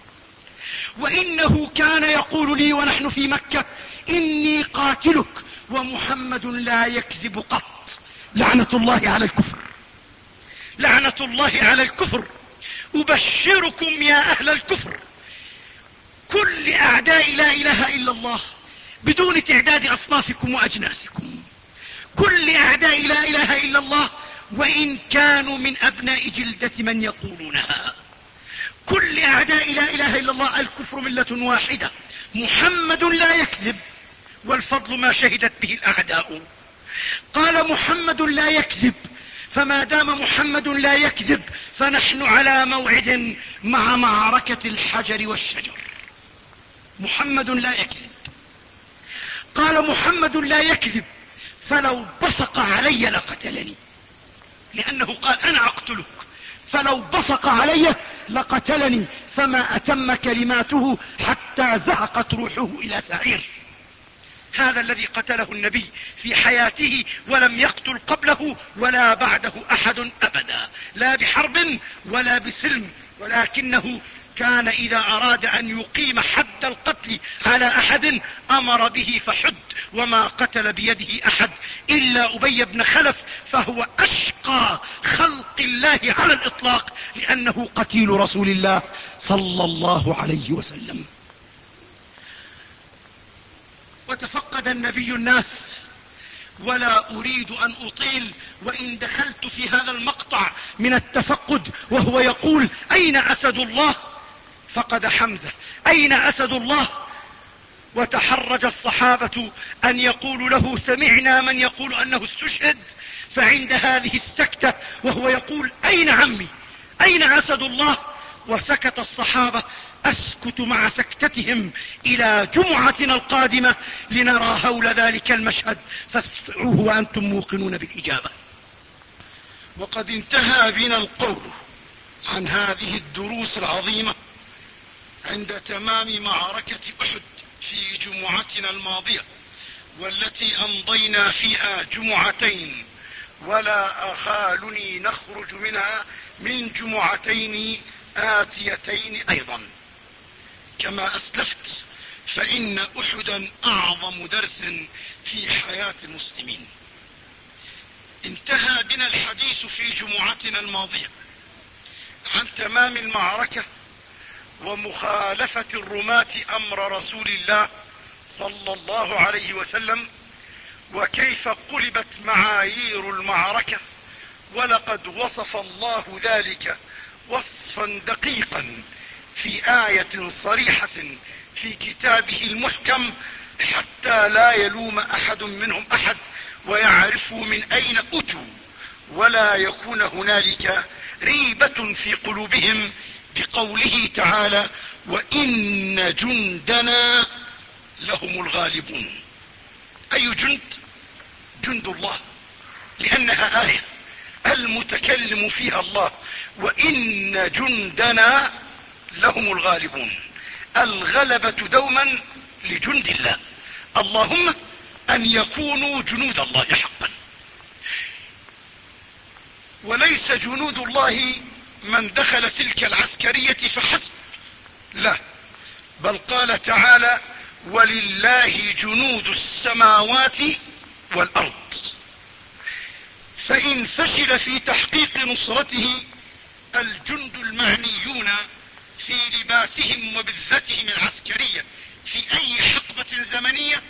وإنه كان يقول لي ونحن في مكة إني قاتلك ومحمد لا يكذب قط. لعنة الله على الكفر، لعنة الله على الكفر. أبشركم يا أهل الكفر، كل أعداء لا إله إلا الله بدون تعداد أصنافكم وأجناسكم، كل أعداء لا إله إلا الله وإن كانوا من أبناء جلدة من يقولونها، كل أعداء لا إله إلا الله الكفر ملة واحدة، محمد لا يكذب والفضل ما شهدت به الأعداء. قال محمد لا يكذب، فما دام محمد لا يكذب فنحن على موعد مع معركة الحجر والشجر. محمد لا يكذب. قال محمد لا يكذب، فلو بصق علي لقتلني، لأنه قال أنا أقتلك، فلو بصق علي لقتلني، فما أتم كلماته حتى زهقت روحه إلى سعير. هذا الذي قتله النبي في حياته ولم يقتل قبله ولا بعده أحد أبدا، لا بحرب ولا بسلم، ولكنه كان إذا أراد أن يقيم حد القتل على أحد أمر به فحد، وما قتل بيده أحد إلا أبي بن خلف، فهو أشقى خلق الله على الإطلاق لأنه قتيل رسول الله صلى الله عليه وسلم. وتفقد النبي الناس، ولا أريد أن أطيل وإن دخلت في هذا المقطع من التفقد وهو يقول أين أسد الله؟ فقد حمزة، أين أسد الله؟ وتحرج الصحابة أن يقولوا له سمعنا من يقول أنه استشهد، فعند هذه السكتة وهو يقول أين عمي؟ أين أسد الله؟ وسكت الصحابة. أسكت مع سكتتهم إلى جمعتنا القادمة لنرى هول ذلك المشهد، فاستطيعوه وأنتم موقنون بالإجابة. وقد انتهى بنا القول عن هذه الدروس العظيمة عند تمام معركة أحد في جمعتنا الماضية، والتي أمضينا فيها جمعتين ولا أخالني نخرج منها من جمعتين آتيتين أيضا. كما أسلفت فإن أحدا أعظم درس في حياة المسلمين. انتهى بنا الحديث في جمعتنا الماضية عن تمام المعركة ومخالفة الرماة أمر رسول الله صلى الله عليه وسلم، وكيف قلبت معايير المعركة، ولقد وصف الله ذلك وصفا دقيقا في آية صريحة في كتابه المحكم حتى لا يلوم أحد منهم أحد، ويعرفوا من أين أتوا، ولا يكون هنالك ريبة في قلوبهم، بقوله تعالى وإن جندنا لهم الغالبون. أي جند؟ جند الله، لأنها آية المتكلم فيها الله، وإن جندنا لهم الغالبون. الغلبة دوما لجند الله، اللهم أن يكونوا جنود الله حقا. وليس جنود الله من دخل سلك العسكرية فحسب، لا، بل قال تعالى ولله جنود السماوات والأرض. فإن فشل في تحقيق نصرته الجند المعنيون في لباسهم وبذتهم العسكرية في اي حقبة زمنية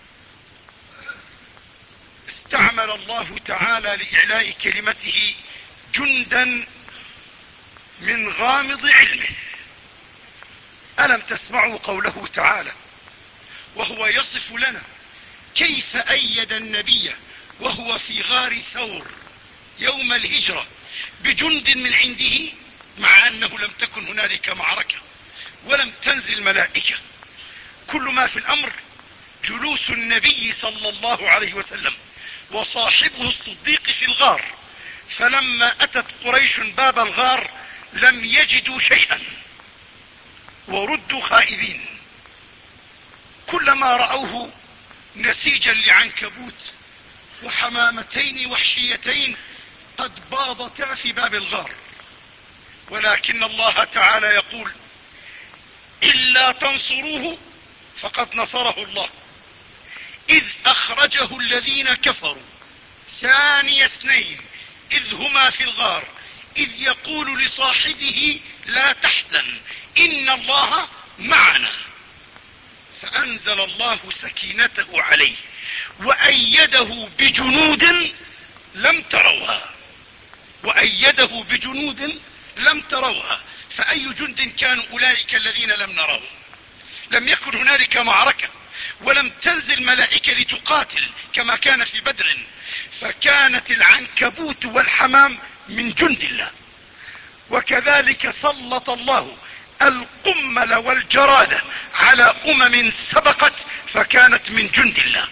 استعمل الله تعالى لإعلاء كلمته جندا من غامض علمه. ألم تسمعوا قوله تعالى وهو يصف لنا كيف أيد النبي وهو في غار ثور يوم الهجرة بجند من عنده، مع أنه لم تكن هنالك معركة ولم تنزل ملائكة. كل ما في الأمر جلوس النبي صلى الله عليه وسلم وصاحبه الصديق في الغار، فلما أتت قريش باب الغار لم يجدوا شيئا وردوا خائبين. كلما رأوه نسيجا لعنكبوت وحمامتين وحشيتين قد باضتا في باب الغار، ولكن الله تعالى يقول إلا تنصروه فقد نصره الله إذ أخرجه الذين كفروا ثاني اثنين إذ هما في الغار إذ يقول لصاحبه لا تحزن إن الله معنا، فأنزل الله سكينته عليه وأيده بجنود لم تروها وأيده بجنود لم تروها. فأي جند كانوا أولئك الذين لم نروه؟ لم يكن هنالك معركة ولم تنزل ملائكة لتقاتل كما كان في بدر، فكانت العنكبوت والحمام من جند الله. وكذلك سلط الله القمل والجرادة على أمم سبقت فكانت من جند الله.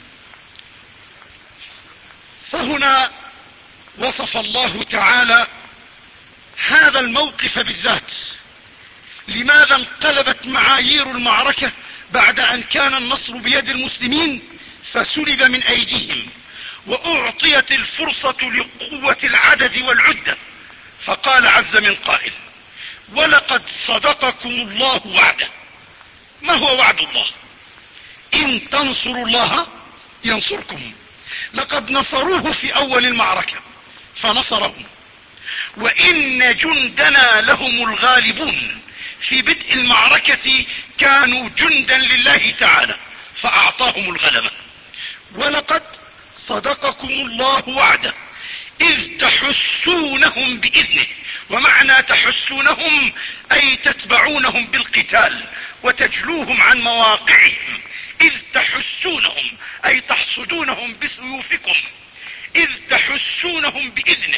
فهنا وصف الله تعالى هذا الموقف بالذات. لماذا انقلبت معايير المعركة بعد أن كان النصر بيد المسلمين فسلب من أيديهم وأعطيت الفرصة لقوة العدد والعدة؟ فقال عز من قائل ولقد صدقكم الله وعده. ما هو وعد الله؟ إن تنصروا الله ينصركم. لقد نصروه في أول المعركة فنصرهم، وإن جندنا لهم الغالبون. في بدء المعركة كانوا جندا لله تعالى فأعطاهم الغلبة. ولقد صدقكم الله وعده إذ تحسونهم بإذنه. ومعنى تحسونهم أي تتبعونهم بالقتال وتجلوهم عن مواقعهم. إذ تحسونهم أي تحصدونهم بسيوفكم. إذ تحسونهم بإذنه،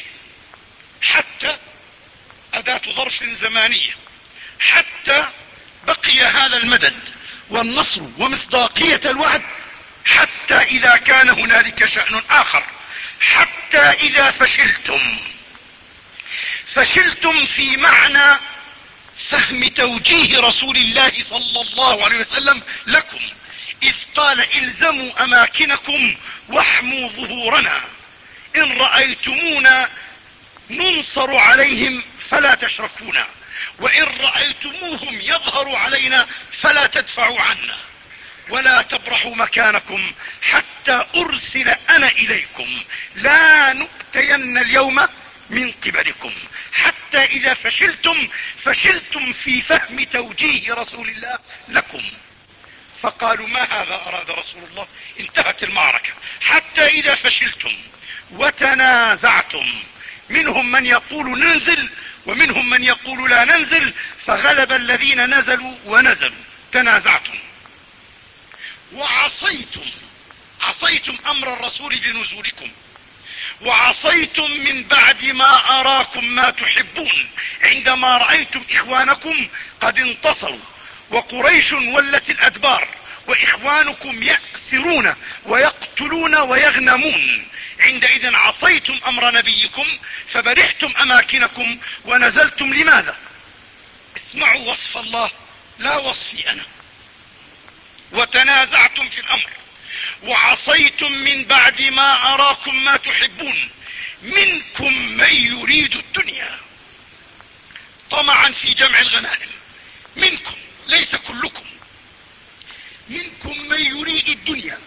حتى أداة ظرف زمانية، حتى بقي هذا المدد والنصر ومصداقية الوعد حتى إذا كان هنالك شأن آخر، حتى إذا فشلتم. فشلتم في معنى فهم توجيه رسول الله صلى الله عليه وسلم لكم، إذ قال الزموا أماكنكم واحموا ظهورنا. إن رأيتمونا ننصر عليهم فلا تشركونا، وإن رأيتموهم يظهروا علينا فلا تدفعوا عنا، ولا تبرحوا مكانكم حتى أرسل أنا إليكم، لا نؤتين اليوم من قبلكم. حتى إذا فشلتم فشلتم في فهم توجيه رسول الله لكم. فقالوا ما هذا أراد رسول الله؟ انتهت المعركة. حتى إذا فشلتم وتنازعتم، منهم من يقول ننزل ومنهم من يقول لا ننزل، فغلب الذين نزلوا ونزلوا. تنازعتم وعصيتم، عصيتم أمر الرسول بنزولكم، وعصيتم من بعد ما أراكم ما تحبون. عندما رأيتم إخوانكم قد انتصروا وقريش ولت الأدبار وإخوانكم يأسرون ويقتلون ويغنمون، عندئذ عصيتم أمر نبيكم فبرحتم أماكنكم ونزلتم. لماذا؟ اسمعوا وصف الله لا وصفي أنا. وتنازعتم في الأمر وعصيتم من بعد ما أراكم ما تحبون، منكم من يريد الدنيا طمعا في جمع الغنائم. منكم، ليس كلكم. منكم من يريد الدنيا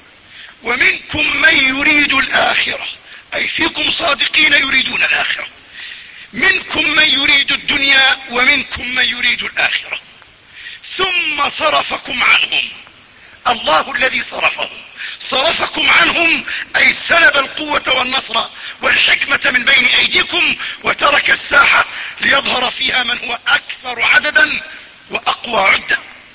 ومنكم من يريد الآخرة، أي فيكم صادقين يريدون الآخرة. منكم من يريد الدنيا ومنكم من يريد الآخرة، ثم صرفكم عنهم. الله الذي صرفهم صرفكم عنهم، أي سلب القوة والنصر والحكمة من بين أيديكم، وترك الساحة ليظهر فيها من هو أكثر عددا وأقوى عدة.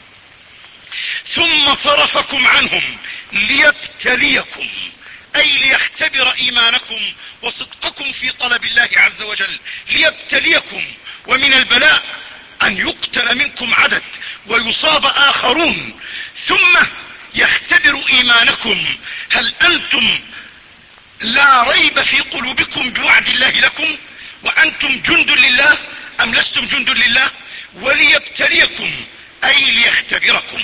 ثم صرفكم عنهم ليبتليكم، أي ليختبر إيمانكم وصدقكم في طلب الله عز وجل، ليبتليكم. ومن البلاء أن يقتل منكم عدد ويصاب آخرون، ثم يختبر إيمانكم، هل أنتم لا ريب في قلوبكم بوعد الله لكم وأنتم جند لله أم لستم جند لله. وليبتليكم أي ليختبركم.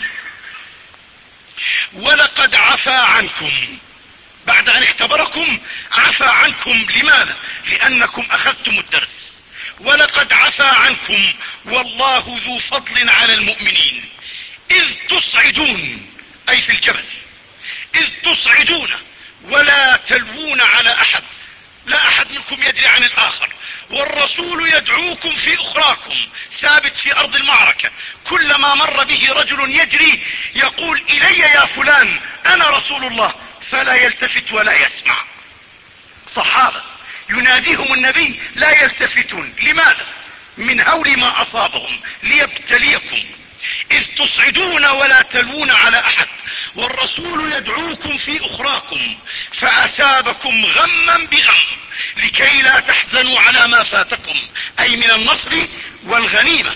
ولقد عفا عنكم، بعد أن اختبركم عفا عنكم. لماذا؟ لأنكم أخذتم الدرس. ولقد عفا عنكم والله ذو فضل على المؤمنين إذ تصعدون، أي في الجبل، إذ تصعدون ولا تلوون على أحد، لا أحد منكم يدري عن الآخر، والرسول يدعوكم في أخراكم، ثابت في أرض المعركة، كلما مر به رجل يجري يقول إلي يا فلان أنا رسول الله، فلا يلتفت ولا يسمع. صحابة يناديهم النبي لا يلتفتون. لماذا؟ من هول ما أصابهم. ليبتليكم إذ تصعدون ولا تلوون على أحد والرسول يدعوكم في أخراكم فأثابكم غما بغم لكي لا تحزنوا على ما فاتكم، أي من النصر والغنيمة.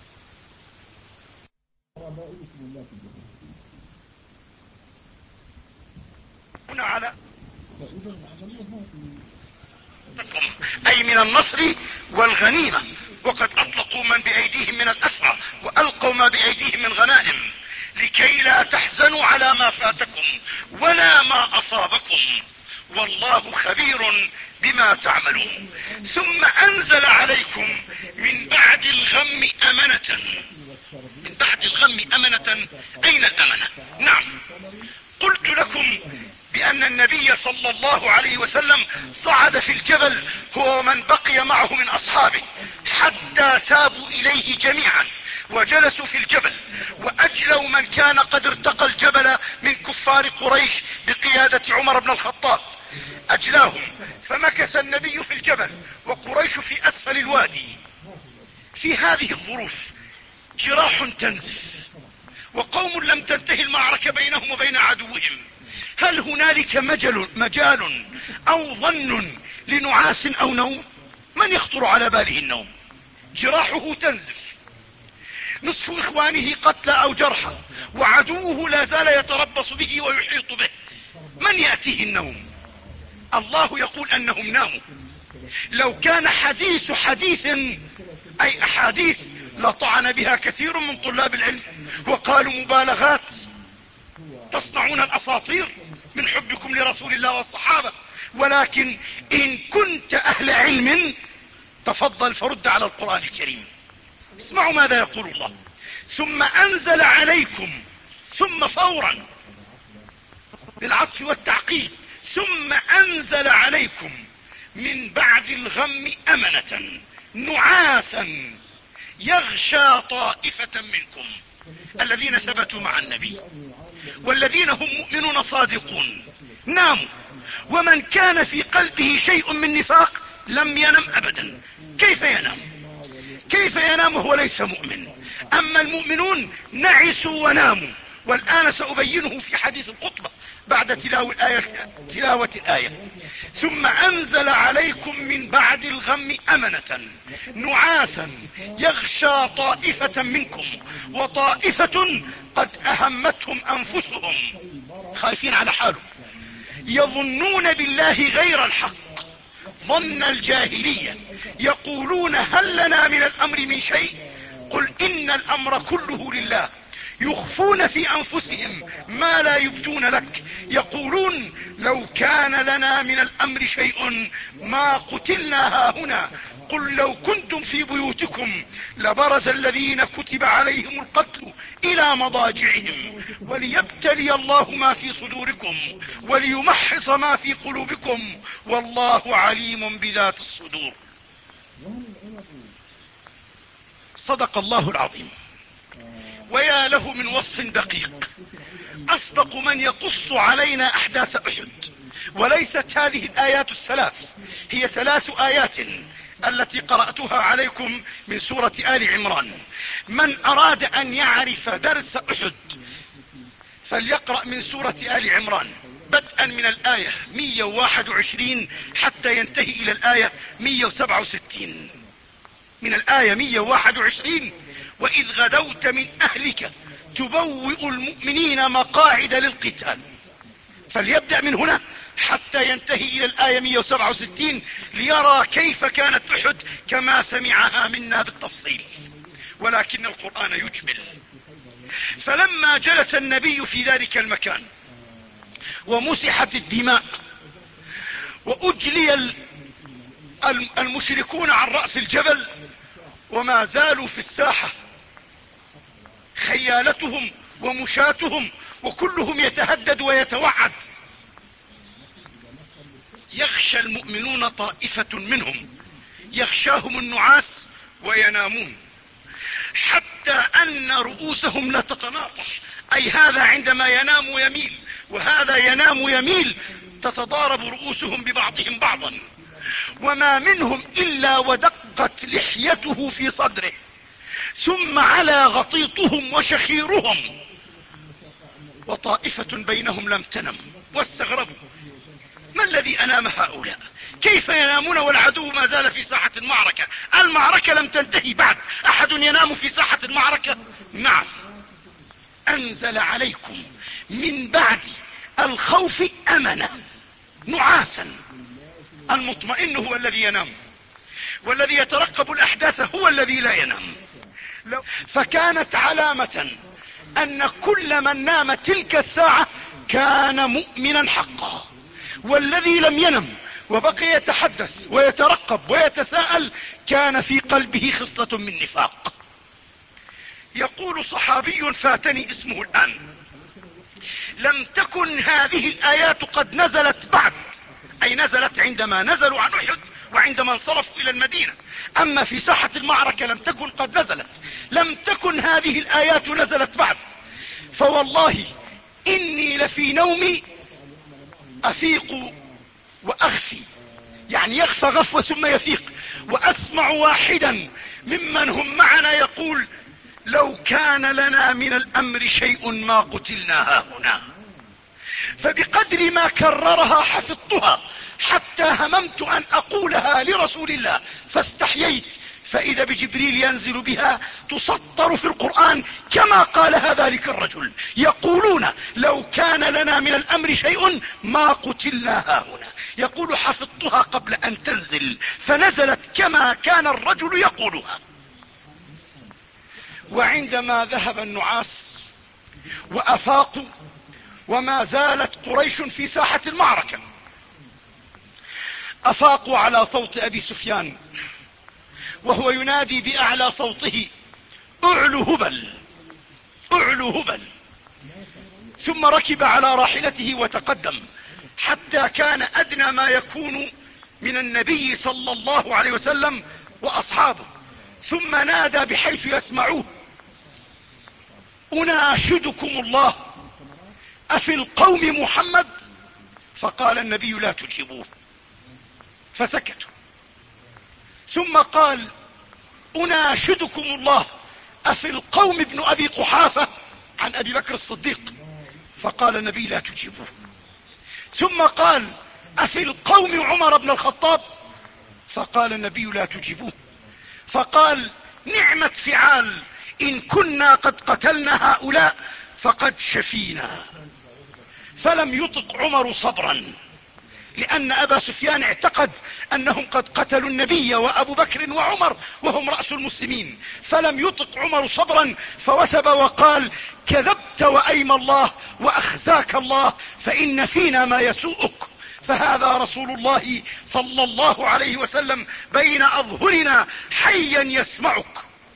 على أي من النصر والغنيمة، وقد أطلقوا من بأيديهم من الأسرى وألقوا ما بأيديهم من غنائم، لكي لا تحزنوا على ما فاتكم ولا ما أصابكم والله خبير بما تعملون. ثم أنزل عليكم من بعد الغم أمنة. من بعد الغم أمنة، أين الأمنة؟ نعم، قلت لكم بأن النبي صلى الله عليه وسلم صعد في الجبل هو ومن بقي معه من أصحابه حتى سابوا إليه جميعا وجلسوا في الجبل، وأجلوا من كان قد ارتقى الجبل من كفار قريش بقيادة عمر بن الخطاب، أجلاهم. فمكث النبي في الجبل وقريش في أسفل الوادي. في هذه الظروف جراح تنزف وقوم لم تنتهي المعركة بينهم وبين عدوهم، هل هنالك مجال, مجال أو ظن لنعاس أو نوم؟ من يخطر على باله النوم؟ جراحه تنزف، نصف إخوانه قتلى أو جرحى، وعدوه لا زال يتربص به ويحيط به، من يأتيه النوم؟ الله يقول أنهم ناموا. لو كان حديث حديث أي أحاديث لطعن بها كثير من طلاب العلم وقالوا مبالغات، تصنعون الأساطير من حبكم لرسول الله والصحابة، ولكن إن كنت أهل علم تفضل فرد على القرآن الكريم. اسمعوا ماذا يقول الله: ثم أنزل عليكم، ثم فورا بالعطف والتعقيب، ثم أنزل عليكم من بعد الغم أمنة نعاسا يغشى طائفة منكم الذين ثبتوا مع النبي والذين هم مؤمنون صادقون ناموا، ومن كان في قلبه شيء من نفاق لم ينم أبدا. كيف ينام؟ كيف ينام وهو ليس مؤمن؟ أما المؤمنون نعسوا وناموا، والآن سأبينه في حديث الخطبة بعد تلاوة الآية, تلاوة الآية. ثم أنزل عليكم من بعد الغم أمنة نعاسا يغشى طائفة منكم وطائفة قد أهمتهم أنفسهم، خايفين على حالهم، يظنون بالله غير الحق ظن الجاهلية، يقولون هل لنا من الأمر من شيء؟ قل إن الأمر كله لله، يخفون في أنفسهم ما لا يبدون لك، يقولون لو كان لنا من الأمر شيء ما قتلنا هاهنا، قل لو كنتم في بيوتكم لبرز الذين كتب عليهم القتل إلى مضاجعهم وليبتلي الله ما في صدوركم وليمحص ما في قلوبكم والله عليم بذات الصدور. صدق الله العظيم. ويا له من وصف دقيق، أصدق من يقص علينا أحداث أحد. وليست هذه الآيات الثلاث، هي ثلاث آيات التي قرأتها عليكم من سورة آل عمران. من أراد أن يعرف درس أحد فليقرأ من سورة آل عمران بدءا من الآية مئة وواحد وعشرين حتى ينتهي إلى الآية مئة وسبعة وستين. من الآية مئة وواحد وعشرين: وإذ غدوت من أهلك تبوئ المؤمنين مقاعد للقتال. فليبدأ من هنا حتى ينتهي إلى الآية مئة وسبعة وستين ليرى كيف كانت أحد كما سمعها منا بالتفصيل، ولكن القرآن يجمل. فلما جلس النبي في ذلك المكان ومسحت الدماء وأجلي المشركون عن رأس الجبل وما زالوا في الساحة خيالتهم ومشاتهم وكلهم يتهدد ويتوعد، يغشى المؤمنون طائفة منهم يغشاهم النعاس وينامون حتى أن رؤوسهم لا تتناطح، أي هذا عندما ينام يميل وهذا ينام يميل، تتضارب رؤوسهم ببعضهم بعضا، وما منهم إلا ودقت لحيته في صدره، ثم على غطيطهم وشخيرهم، وطائفة بينهم لم تنم واستغربوا: ما الذي أنام هؤلاء؟ كيف ينامون والعدو ما زال في ساحة المعركة؟ المعركة لم تنتهي بعد، أحد ينام في ساحة المعركة؟ نعم. أنزل عليكم من بعد الخوف أمنة نعاسا. المطمئن هو الذي ينام، والذي يترقب الأحداث هو الذي لا ينام. فكانت علامة أن كل من نام تلك الساعة كان مؤمنا حقا، والذي لم ينم وبقي يتحدث ويترقب ويتساءل كان في قلبه خصلة من نفاق. يقول صحابي فاتني اسمه الآن: لم تكن هذه الآيات قد نزلت بعد، أي نزلت عندما نزلوا عن أحد وعندما انصرفوا إلى المدينة، أما في ساحة المعركة لم تكن قد نزلت. لم تكن هذه الآيات نزلت بعد. فوالله إني لفي نومي أفيق وأغفي، يعني يغفى غفوة ثم يفيق، وأسمع واحدا ممن هم معنا يقول: لو كان لنا من الأمر شيء ما قتلنا هاهنا. فبقدر ما كررها حفظتها حتى هممت أن أقولها لرسول الله فاستحييت، فإذا بجبريل ينزل بها تسطر في القرآن كما قالها ذلك الرجل، يقولون: لو كان لنا من الأمر شيء ما قتلنا هاهنا. يقول: حفظتها قبل أن تنزل فنزلت كما كان الرجل يقولها. وعندما ذهب النعاس وأفاقوا وما زالت قريش في ساحة المعركة، أفاقوا على صوت أبي سفيان وهو ينادي بأعلى صوته: اعلو هبل، اعلو هبل. ثم ركب على راحلته وتقدم حتى كان أدنى ما يكون من النبي صلى الله عليه وسلم وأصحابه، ثم نادى بحيث يسمعوه: أناشدكم الله أفي القوم محمد؟ فقال النبي: لا تجيبوه. فسكتوا. ثم قال: أناشدكم الله أفي القوم ابن أبي قحافة؟ عن أبي بكر الصديق. فقال النبي: لا تجيبوه. ثم قال: أفي القوم عمر بن الخطاب؟ فقال النبي: لا تجيبوه. فقال: نعمة فعال، إن كنا قد قتلنا هؤلاء فقد شفينا. فلم يطق عمر صبرا، لأن أبا سفيان اعتقد أنهم قد قتلوا النبي وأبو بكر وعمر وهم رأس المسلمين، فلم يطق عمر صبرا فوثب وقال: كذبت وأيم الله وأخزاك الله، فإن فينا ما يسوءك، فهذا رسول الله صلى الله عليه وسلم بين أظهرنا حيا يسمعك.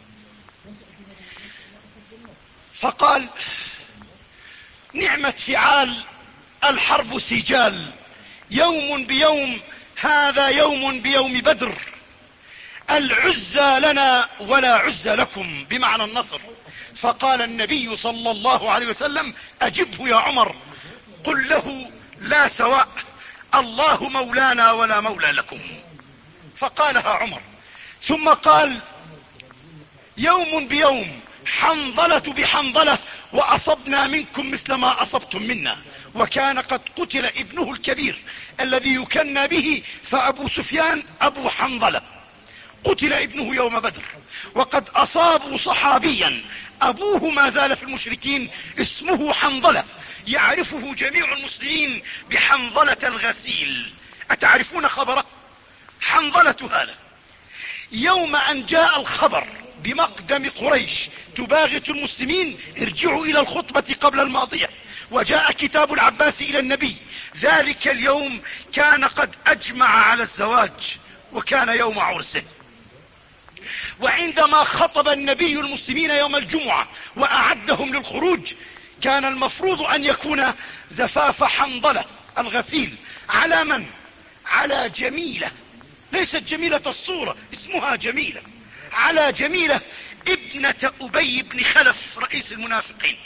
فقال: نعمة فعال، الحرب سجال، يوم بيوم، هذا يوم بيوم بدر. العزى لنا ولا عزى لكم، بمعنى النصر. فقال النبي صلى الله عليه وسلم: اجبه يا عمر، قل له لا سواء، الله مولانا ولا مولى لكم. فقالها عمر. ثم قال: يوم بيوم، حنظلة بحنظلة، واصبنا منكم مثل ما اصبتم منا. وكان قد قتل ابنه الكبير الذي يكنى به، فابو سفيان ابو حنظلة، قتل ابنه يوم بدر. وقد اصابوا صحابيا ابوه ما زال في المشركين، اسمه حنظلة، يعرفه جميع المسلمين بحنظلة الغسيل. اتعرفون خبره؟ حنظلة هذا يوم ان جاء الخبر بمقدم قريش تباغت المسلمين، ارجعوا الى الخطبة قبل الماضية، وجاء كتاب العباس الى النبي، ذلك اليوم كان قد اجمع على الزواج، وكان يوم عرسه. وعندما خطب النبي المسلمين يوم الجمعة واعدهم للخروج، كان المفروض ان يكون زفاف حنظلة الغسيل على من؟ على جميلة، ليست جميلة الصورة، اسمها جميلة، على جميلة ابنة ابي بن خلف رئيس المنافقين.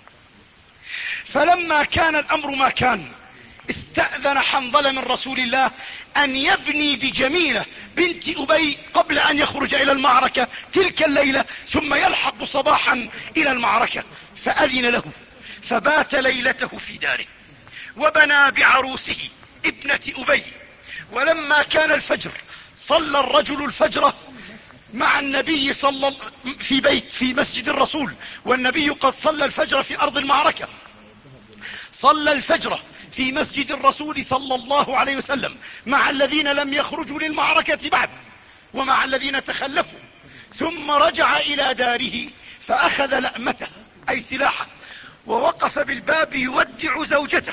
فلما كان الامر ما كان، استأذن حنظلة من رسول الله ان يبني بجميلة بنت ابي قبل ان يخرج الى المعركة تلك الليلة، ثم يلحق صباحا الى المعركة. فاذن له، فبات ليلته في داره، وبنى بعروسه ابنة ابي. ولما كان الفجر، صلى الرجل الفجر مع النبي صلى في بيت في مسجد الرسول، والنبي قد صلى الفجر في ارض المعركة. صلى الفجر في مسجد الرسول صلى الله عليه وسلم مع الذين لم يخرجوا للمعركة بعد، ومع الذين تخلفوا. ثم رجع الى داره، فاخذ لأمته اي سلاحه، ووقف بالباب يودع زوجته.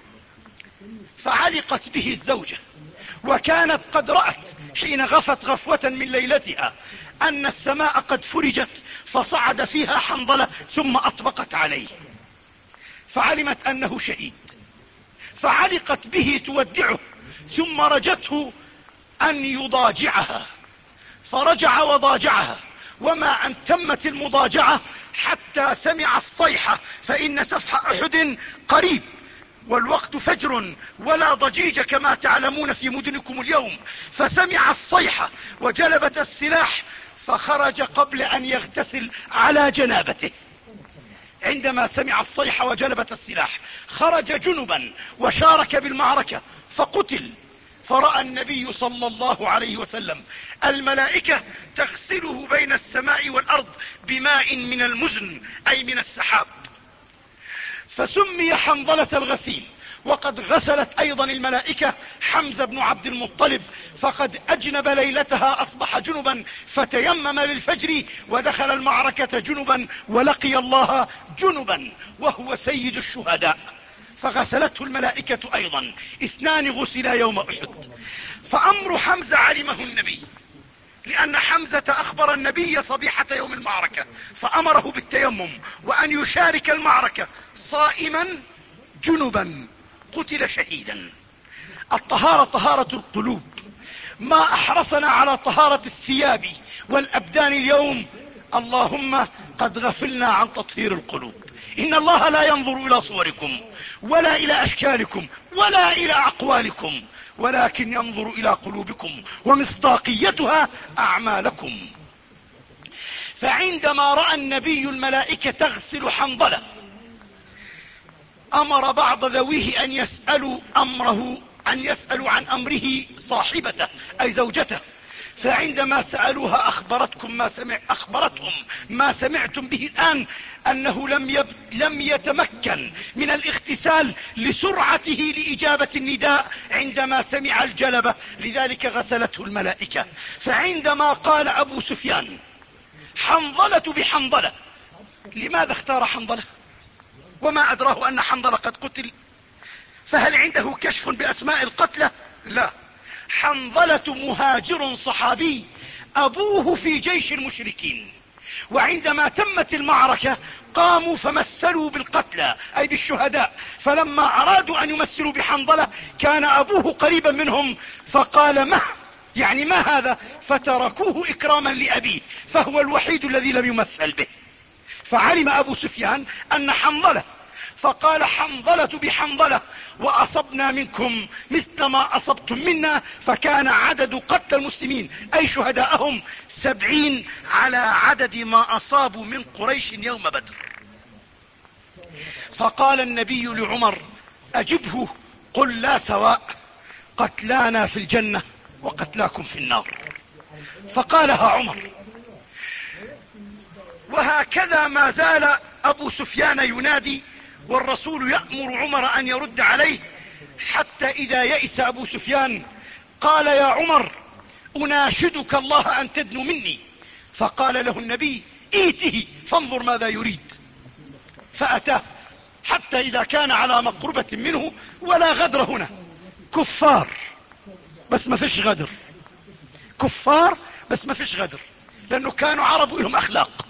فعلقت به الزوجة، وكانت قد رأت حين غفت غفوة من ليلتها ان السماء قد فرجت، فصعد فيها حنظلة ثم اطبقت عليه، فعلمت انه شهيد، فعلقت به تودعه، ثم رجته ان يضاجعها، فرجع وضاجعها. وما ان تمت المضاجعة حتى سمع الصيحة، فان سفح احد قريب، والوقت فجر ولا ضجيج كما تعلمون في مدنكم اليوم. فسمع الصيحة وجلبت السلاح، فخرج قبل ان يغتسل على جنابته. عندما سمع الصيحة وجلبت السلاح خرج جنبا وشارك بالمعركة فقتل. فرأى النبي صلى الله عليه وسلم الملائكة تغسله بين السماء والارض بماء من المزن اي من السحاب، فسمي حنظلة الغسيل. وقد غسلت ايضا الملائكة حمزة بن عبد المطلب، فقد اجنب ليلتها، اصبح جنبا، فتيمم للفجر ودخل المعركة جنبا، ولقي الله جنبا وهو سيد الشهداء، فغسلته الملائكة ايضا. اثنان غسلا يوم احد. فامر حمزة علمه النبي، لان حمزة اخبر النبي صبيحة يوم المعركة، فامره بالتيمم وان يشارك المعركة صائما جنبا، قتل شهيدا. الطهارة طهارة القلوب. ما احرصنا على طهارة الثياب والابدان اليوم، اللهم قد غفلنا عن تطهير القلوب. ان الله لا ينظر الى صوركم ولا الى اشكالكم ولا الى اقوالكم، ولكن ينظر الى قلوبكم ومصداقيتها اعمالكم. فعندما رأى النبي الملائكة تغسل حنظلة، امر بعض ذويه ان يسألوا امره ان يسألوا عن امره صاحبته اي زوجته. فعندما سألوها اخبرتكم ما سمع اخبرتهم ما سمعتم به الان، انه لم, يب... لم يتمكن من الاغتسال لسرعته لاجابة النداء عندما سمع الجلبة، لذلك غسلته الملائكة. فعندما قال ابو سفيان حنظلة بحنظلة، لماذا اختار حنظلة وما ادراه ان حنظلة قد قتل؟ فهل عنده كشف باسماء القتلى؟ لا، حنظلة مهاجر صحابي ابوه في جيش المشركين، وعندما تمت المعركة قاموا فمثلوا بالقتلى اي بالشهداء، فلما ارادوا ان يمثلوا بحنظلة كان ابوه قريبا منهم، فقال مه يعني ما هذا؟ فتركوه إكراما لأبيه، فهو الوحيد الذي لم يمثل به. فعلم أبو سفيان أن حنظلة، فقال حنظلة بحنظلة وأصبنا منكم مثل ما أصبتم منا، فكان عدد قتل المسلمين أي شهداءهم سبعين على عدد ما أصابوا من قريش يوم بدر. فقال النبي لعمر أجبه قل لا سواء، قتلانا في الجنة وقتلاكم في النار. فقالها عمر. وهكذا ما زال أبو سفيان ينادي والرسول يأمر عمر أن يرد عليه، حتى إذا يئس أبو سفيان قال يا عمر أناشدك الله أن تدنو مني. فقال له النبي ائته فانظر ماذا يريد. فأتاه حتى إذا كان على مقربة منه، ولا غدر هنا، كفار بس ما فيش غدر، كفار بس ما فيش غدر، لأنه كانوا عرب لهم أخلاق.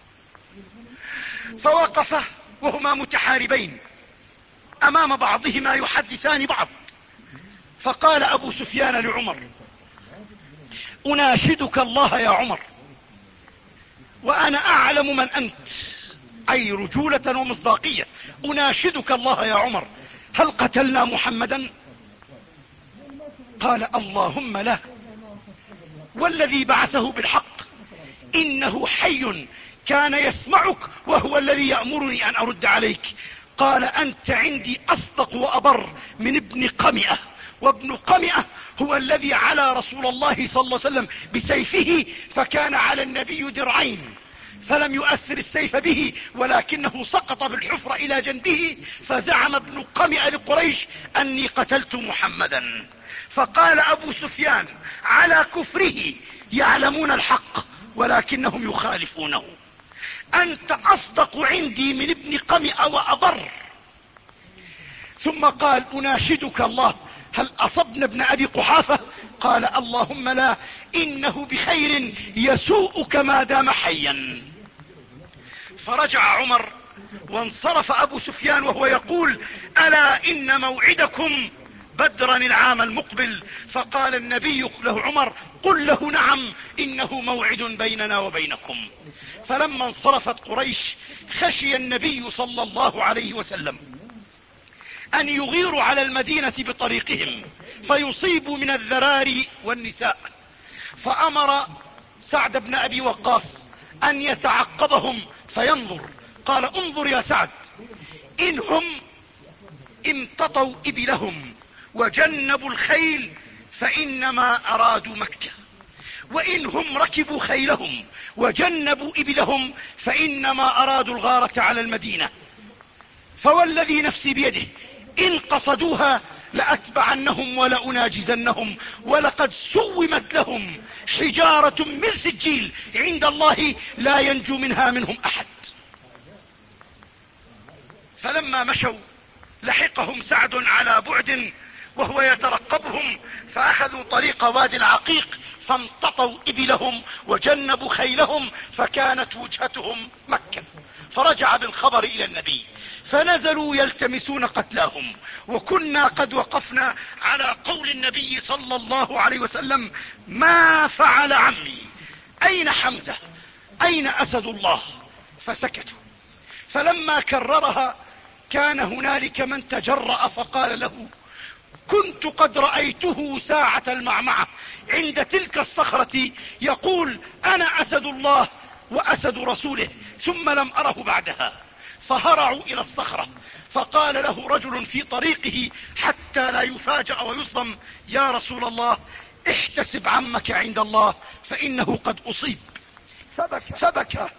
فوقف وهما متحاربين أمام بعضهما يحدثان بعض. فقال أبو سفيان لعمر أناشدك الله يا عمر وأنا أعلم من أنت، أي رجولة ومصداقية، أناشدك الله يا عمر هل قتلنا محمدا؟ قال اللهم لا، والذي بعثه بالحق إنه حي كان يسمعك وهو الذي يأمرني أن أرد عليك. قال أنت عندي أصدق وأبر من ابن قمئة، وابن قمئة هو الذي على رسول الله صلى الله عليه وسلم بسيفه، فكان على النبي درعين فلم يؤثر السيف به، ولكنه سقط بالحفرة إلى جنبه، فزعم ابن قمئة لقريش أني قتلت محمدا. فقال أبو سفيان على كفره يعلمون الحق ولكنهم يخالفونه، أنت أصدق عندي من ابن قمئة وأبر. ثم قال أناشدك الله هل أصبنا ابن أبي قحافة؟ قال اللهم لا، إنه بخير يسوءك ما دام حيا. فرجع عمر وانصرف أبو سفيان وهو يقول ألا إن موعدكم بدرا العام المقبل. فقال النبي له عمر قل له نعم إنه موعد بيننا وبينكم. فلما انصرفت قريش خشي النبي صلى الله عليه وسلم أن يغيروا على المدينة بطريقهم فيصيبوا من الذراري والنساء، فأمر سعد بن أبي وقاص أن يتعقبهم فينظر. قال انظر يا سعد، إنهم امتطوا إبلهم وجنبوا الخيل فإنما أرادوا مكة، وإنهم ركبوا خيلهم وجنبوا إبلهم فإنما أرادوا الغارة على المدينة، فوالذي نفسي بيده إن قصدوها لأتبعنهم ولأناجزنهم، ولقد سومت لهم حجارة من سجيل عند الله لا ينجو منها منهم أحد. فلما مشوا لحقهم سعد على بعد وهو يترقبهم، فأخذوا طريق وادي العقيق فامتطوا إبلهم وجنبوا خيلهم، فكانت وجهتهم مكة. فرجع بالخبر إلى النبي فنزلوا يلتمسون قتلاهم، وكنا قد وقفنا على قول النبي صلى الله عليه وسلم ما فعل عمي، أين حمزة، أين أسد الله؟ فسكتوا. فلما كررها كان هنالك من تجرأ فقال له كنت قد رأيته ساعة المعمعة عند تلك الصخرة يقول أنا أسد الله وأسد رسوله، ثم لم أره بعدها. فهرعوا إلى الصخرة، فقال له رجل في طريقه حتى لا يفاجأ ويصدم يا رسول الله احتسب عمك عند الله فإنه قد أصيب. فبكى, فبكى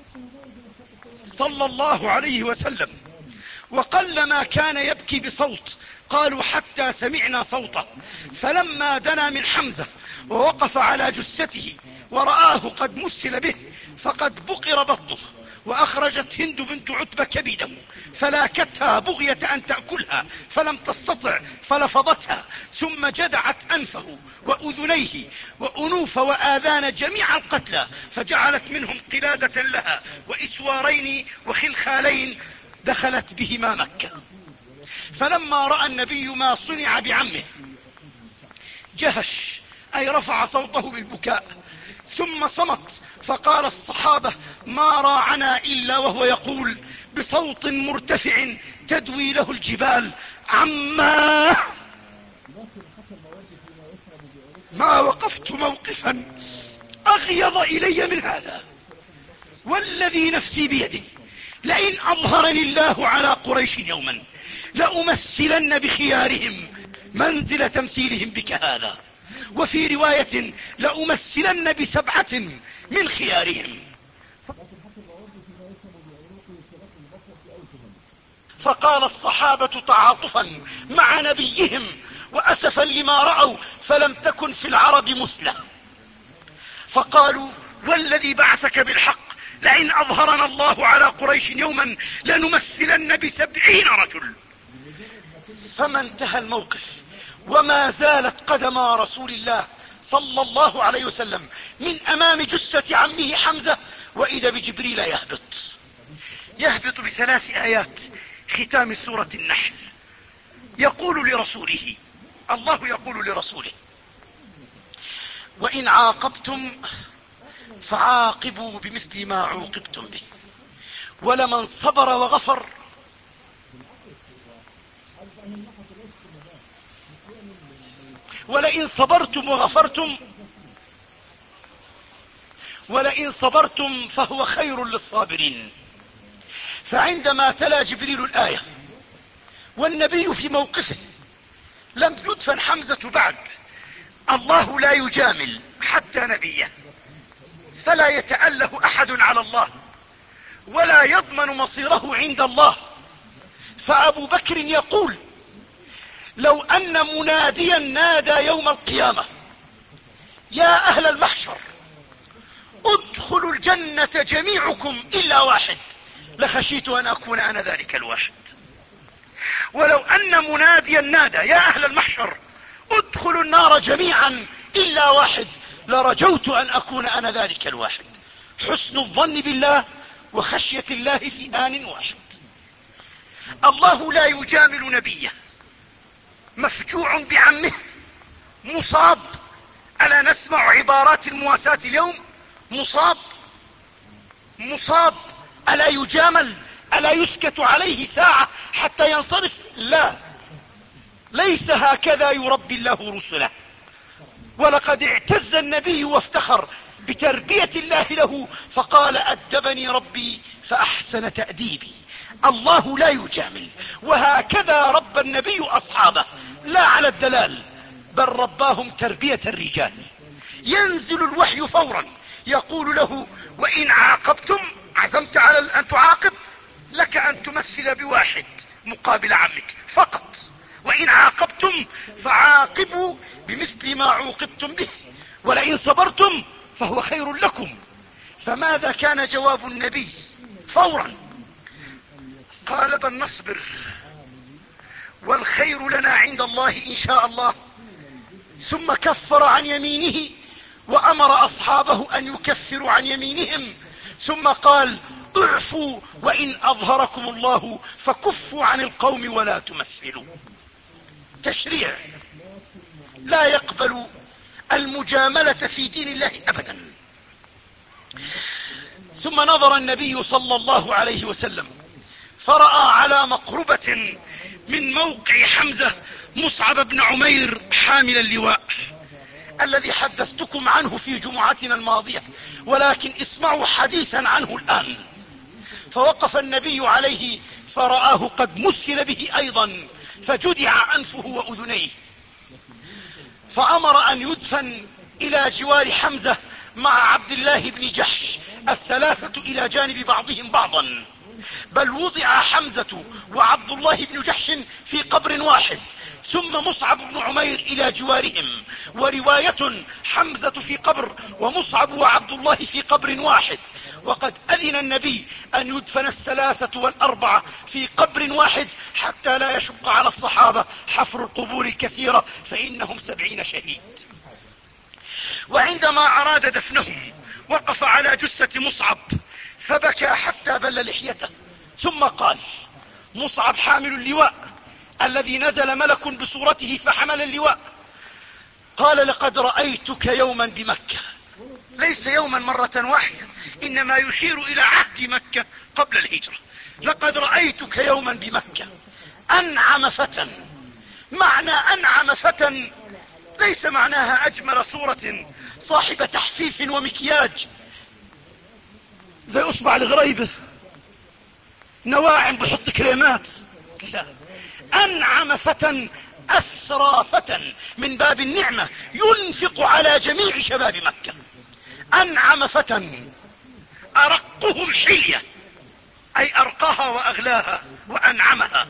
صلى الله عليه وسلم، وقلما كان يبكي بصوت، قالوا حتى سمعنا صوته. فلما دنا من حمزة ووقف على جثته ورآه قد مثل به فقد بقر بطنه، وأخرجت هند بنت عتبة كبده فلاكتها بغية أن تأكلها فلم تستطع فلفظتها، ثم جدعت أنفه وأذنيه وأنوف وآذان جميع القتلى، فجعلت منهم قلادة لها وإسوارين وخلخالين دخلت بهما مكة. فلما رأى النبي ما صنع بعمه جهش أي رفع صوته بالبكاء ثم صمت. فقال الصحابة: ما راعنا إلا وهو يقول بصوت مرتفع تدوي له الجبال: عما ما وقفت موقفا أغيظ إلي من هذا، والذي نفسي بيده لئن أظهرني الله على قريش يوما لأمثلن بخيارهم منزل تمثيلهم بك هذا، وفي رواية لأمثلن بسبعة من خيارهم. فقال الصحابة تعاطفا مع نبيهم وأسفا لما رأوا، فلم تكن في العرب مثله، فقالوا: والذي بعثك بالحق لئن أظهرنا الله على قريش يوما لنمثلن بسبعين رجل. فما انتهى الموقف وما زالت قدما رسول الله صلى الله عليه وسلم من أمام جثة عمه حمزة، وإذا بجبريل يهبط يهبط بثلاث آيات ختام سورة النحل. يقول لرسوله، الله يقول لرسوله: وإن عاقبتم فعاقبوا بمثل ما عوقبتم به ولمن صبر وغفر ولئن صبرتم وغفرتم ولئن صبرتم فهو خير للصابرين. فعندما تلا جبريل الآية والنبي في موقفه لم يدفن حمزة بعد، الله لا يجامل حتى نبيه، فلا يتأله أحد على الله ولا يضمن مصيره عند الله. فأبو بكر يقول: لو أن مناديا نادى يوم القيامة: يا أهل المحشر ادخلوا الجنة جميعكم إلا واحد، لخشيت أن أكون أنا ذلك الواحد. ولو أن مناديا نادى: يا أهل المحشر ادخلوا النار جميعا إلا واحد، لرجوت أن أكون أنا ذلك الواحد. حسن الظن بالله وخشية الله في آن واحد. الله لا يجامل نبيه مفجوع بعمه مصاب. ألا نسمع عبارات المواساة اليوم؟ مصاب مصاب ألا يجامل؟ ألا يسكت عليه ساعة حتى ينصرف؟ لا، ليس هكذا يربي الله رسله. ولقد اعتز النبي وافتخر بتربية الله له، فقال: أدبني ربي فأحسن تأديبي. الله لا يجامل، وهكذا ربى النبي أصحابه، لا على الدلال، بل رباهم تربية الرجال. ينزل الوحي فورا يقول له: وإن عاقبتم، عزمت على أن تعاقب، لك أن تمثل بواحد مقابل عمك فقط. وإن عاقبتم فعاقبوا بمثل ما عوقبتم به ولئن صبرتم فهو خير لكم. فماذا كان جواب النبي فورا؟ قال: بل نصبر والخير لنا عند الله إن شاء الله. ثم كفر عن يمينه وأمر أصحابه أن يكفروا عن يمينهم، ثم قال: اعفوا وإن أظهركم الله فكفوا عن القوم ولا تمثلوا. تشريع لا يقبل المجاملة في دين الله أبدا. ثم نظر النبي صلى الله عليه وسلم فرأى على مقربة من موقع حمزة مصعب بن عمير حامل اللواء الذي حدثتكم عنه في جمعتنا الماضية، ولكن اسمعوا حديثا عنه الآن. فوقف النبي عليه فرآه قد مثل به أيضا، فجدع أنفه وأذنيه، فأمر أن يدفن إلى جوار حمزة مع عبد الله بن جحش، الثلاثة إلى جانب بعضهم بعضا، بل وضع حمزة وعبد الله بن جحش في قبر واحد، ثم مصعب بن عمير إلى جوارهم. ورواية: حمزة في قبر ومصعب وعبد الله في قبر واحد. وقد أذن النبي أن يدفن الثلاثة والأربعة في قبر واحد حتى لا يشق على الصحابة حفر القبور الكثيرة، فإنهم سبعين شهيد. وعندما أراد دفنهم وقف على جثة مصعب فبكى حتى بل لحيته، ثم قال: مصعب حامل اللواء الذي نزل ملك بصورته فحمل اللواء، قال لقد رأيتك يوما بمكة، ليس يوما مرة واحدة، إنما يشير إلى عهد مكة قبل الهجرة. لقد رأيتك يوما بمكة أنعم فتى. معنى أنعم فتى ليس معناها أجمل صورة صاحب تحفيف ومكياج زي أصبع الغريبة نواعم بحط كريمات، لا. أنعم فتى أثرى فتى من باب النعمة ينفق على جميع شباب مكة. أنعم فتى أرقهم حلية، أي أرقاها وأغلاها وأنعمها.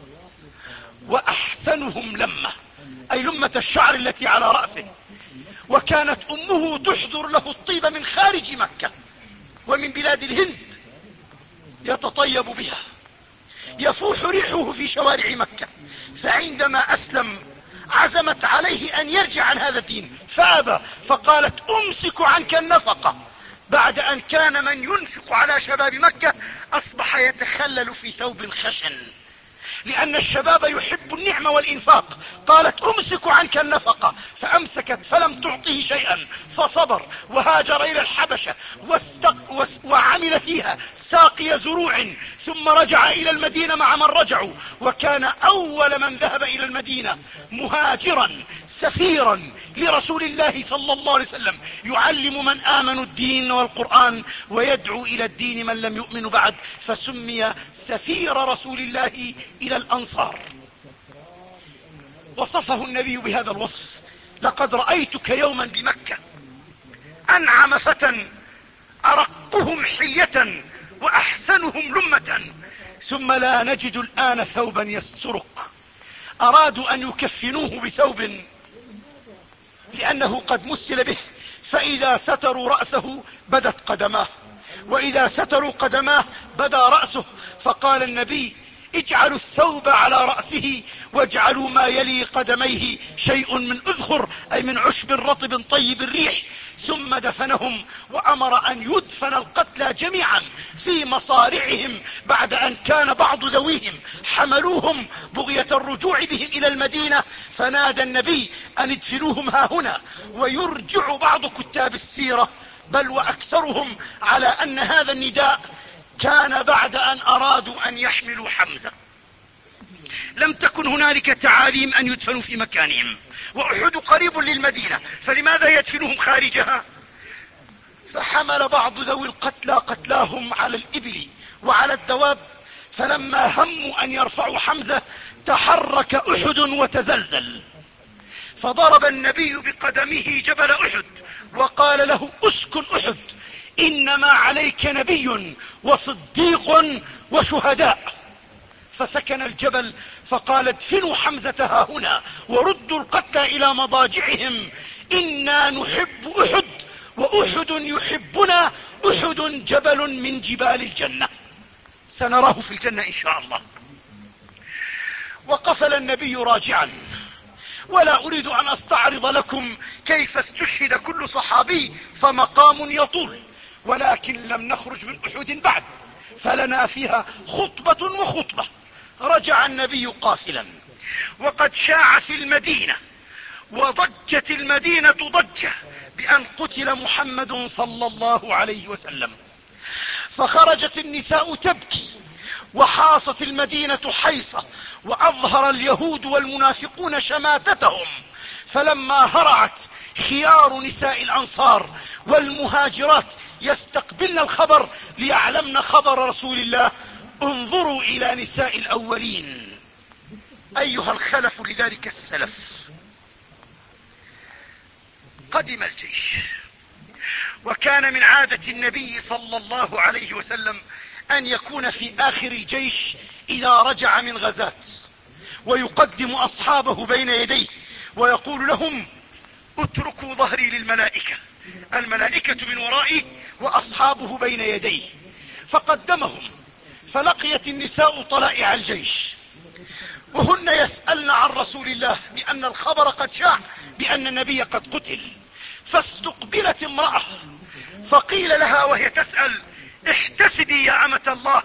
وأحسنهم لمة، أي لمة الشعر التي على رأسه. وكانت أمه تحضر له الطيب من خارج مكة ومن بلاد الهند يتطيب بها، يفوح ريحه في شوارع مكة. فعندما أسلم عزمت عليه أن يرجع عن هذا الدين فأبى، فقالت أمسك عنك النفقة. بعد أن كان من ينفق على شباب مكة أصبح يتخلل في ثوب خشن، لأن الشباب يحب النعمة والإنفاق. قالت أمسك عنك النفقة، فأمسكت فلم تعطه شيئا، فصبر وهاجر إلى الحبشة واستق وعمل فيها ساقي زروع، ثم رجع إلى المدينة مع من رجعوا، وكان أول من ذهب إلى المدينة مهاجرا سفيرا لرسول الله صلى الله عليه وسلم، يعلم من آمنوا الدين والقرآن ويدعو إلى الدين من لم يؤمنوا بعد، فسمي سفير رسول الله إلى الأنصار. وصفه النبي بهذا الوصف: لقد رأيتك يوما بمكة أنعم فتى أرقهم حلية وأحسنهم لمة، ثم لا نجد الآن ثوبا يسترك. أرادوا أن يكفنوه بثوب لأنه قد مثل به، فإذا ستروا رأسه بدت قدماه، وإذا ستروا قدماه بدا رأسه. فقال النبي: اجعلوا الثوب على رأسه واجعلوا ما يلي قدميه شيء من اذخر، أي من عشب رطب طيب الريح. ثم دفنهم، وأمر أن يدفن القتلى جميعا في مصارعهم، بعد أن كان بعض ذويهم حملوهم بغية الرجوع بهم إلى المدينة، فنادى النبي أن ادفنوهم ها هنا. ويرجع بعض كتاب السيرة بل وأكثرهم على أن هذا النداء كان بعد أن أرادوا أن يحملوا حمزة. لم تكن هنالك تعاليم أن يدفنوا في مكانهم، وأحد قريب للمدينة، فلماذا يدفنهم خارجها؟ فحمل بعض ذوي القتلى قتلاهم على الإبل وعلى الدواب، فلما هموا أن يرفعوا حمزة تحرك أحد وتزلزل، فضرب النبي بقدمه جبل أحد وقال له: اسكن أحد، إنما عليك نبي وصديق وشهداء. فسكن الجبل، فقال: ادفنوا حمزة ها هنا وردوا القتلى إلى مضاجعهم، إنا نحب أحد وأحد يحبنا، أحد جبل من جبال الجنة، سنراه في الجنة إن شاء الله. وقفل النبي راجعا. ولا أريد أن أستعرض لكم كيف استشهد كل صحابي، فمقام يطول، ولكن لم نخرج من أحد بعد، فلنا فيها خطبة وخطبة. رجع النبي قافلا، وقد شاع في المدينة وضجت المدينة ضجة بأن قتل محمد صلى الله عليه وسلم، فخرجت النساء تبكي، وحاصت المدينة حيصة، وأظهر اليهود والمنافقون شماتتهم. فلما هرعت خيار نساء الأنصار والمهاجرات يستقبلن الخبر ليعلمن خبر رسول الله، انظروا إلى نساء الأولين أيها الخلف لذلك السلف. قدم الجيش، وكان من عادة النبي صلى الله عليه وسلم أن يكون في آخر الجيش إذا رجع من غزاة ويقدم أصحابه بين يديه ويقول لهم: اتركوا ظهري للملائكة، الملائكة من ورائي وأصحابه بين يديه. فقدمهم، فلقيت النساء طلائع الجيش وهن يسألن عن رسول الله بأن الخبر قد شاع بأن النبي قد قتل. فاستقبلت امرأة فقيل لها وهي تسأل: احتسبي يا أمة الله،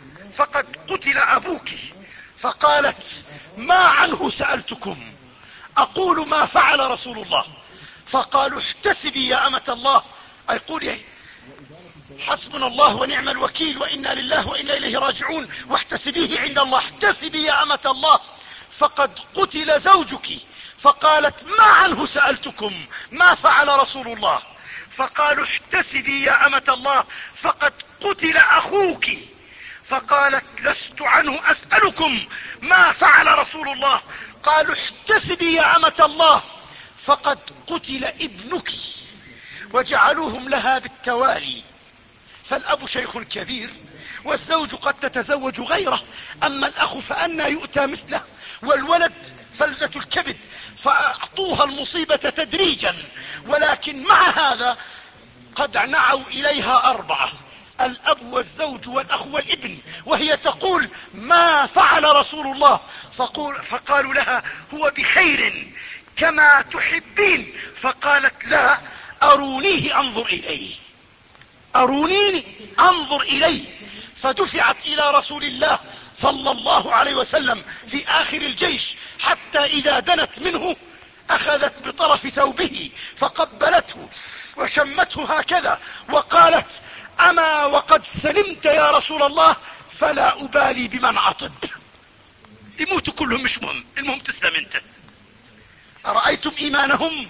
فقد قتل أبوك. فقالت: ما عنه سألتكم، اقول ما فعل رسول الله. فقالوا احتسبي يا امة الله، اي قولي حسبنا الله ونعم الوكيل وانا لله وانا اليه راجعون واحتسبيه عند الله، احتسبي يا امة الله فقد قتل زوجك. فقالت ما عنه سألتكم، ما فعل رسول الله. فقالوا احتسبي يا امة الله فقد قتل اخوك. فقالت لست عنه اسألكم، ما فعل رسول الله. قالوا احتسبي يا امة الله فقد قتل ابنك. وجعلوهم لها بالتوالي، فالاب شيخ كبير والزوج قد تتزوج غيره، اما الاخ فأنى يؤتى مثله، والولد فلذة الكبد، فاعطوها المصيبة تدريجا. ولكن مع هذا قد نعوا اليها اربعة، الاب والزوج والاخ والابن، وهي تقول ما فعل رسول الله. فقول فقالوا لها هو بخير كما تحبين. فقالت لا، ارونيه انظر اليه، ارونيني انظر اليه. فدفعت الى رسول الله صلى الله عليه وسلم في اخر الجيش، حتى اذا دنت منه اخذت بطرف ثوبه فقبلته وشمته هكذا وقالت اما وقد سلمت يا رسول الله فلا ابالي بمن عطب، يموتوا كلهم مش مهم، المهم تسلم انت. ارايتم ايمانهم؟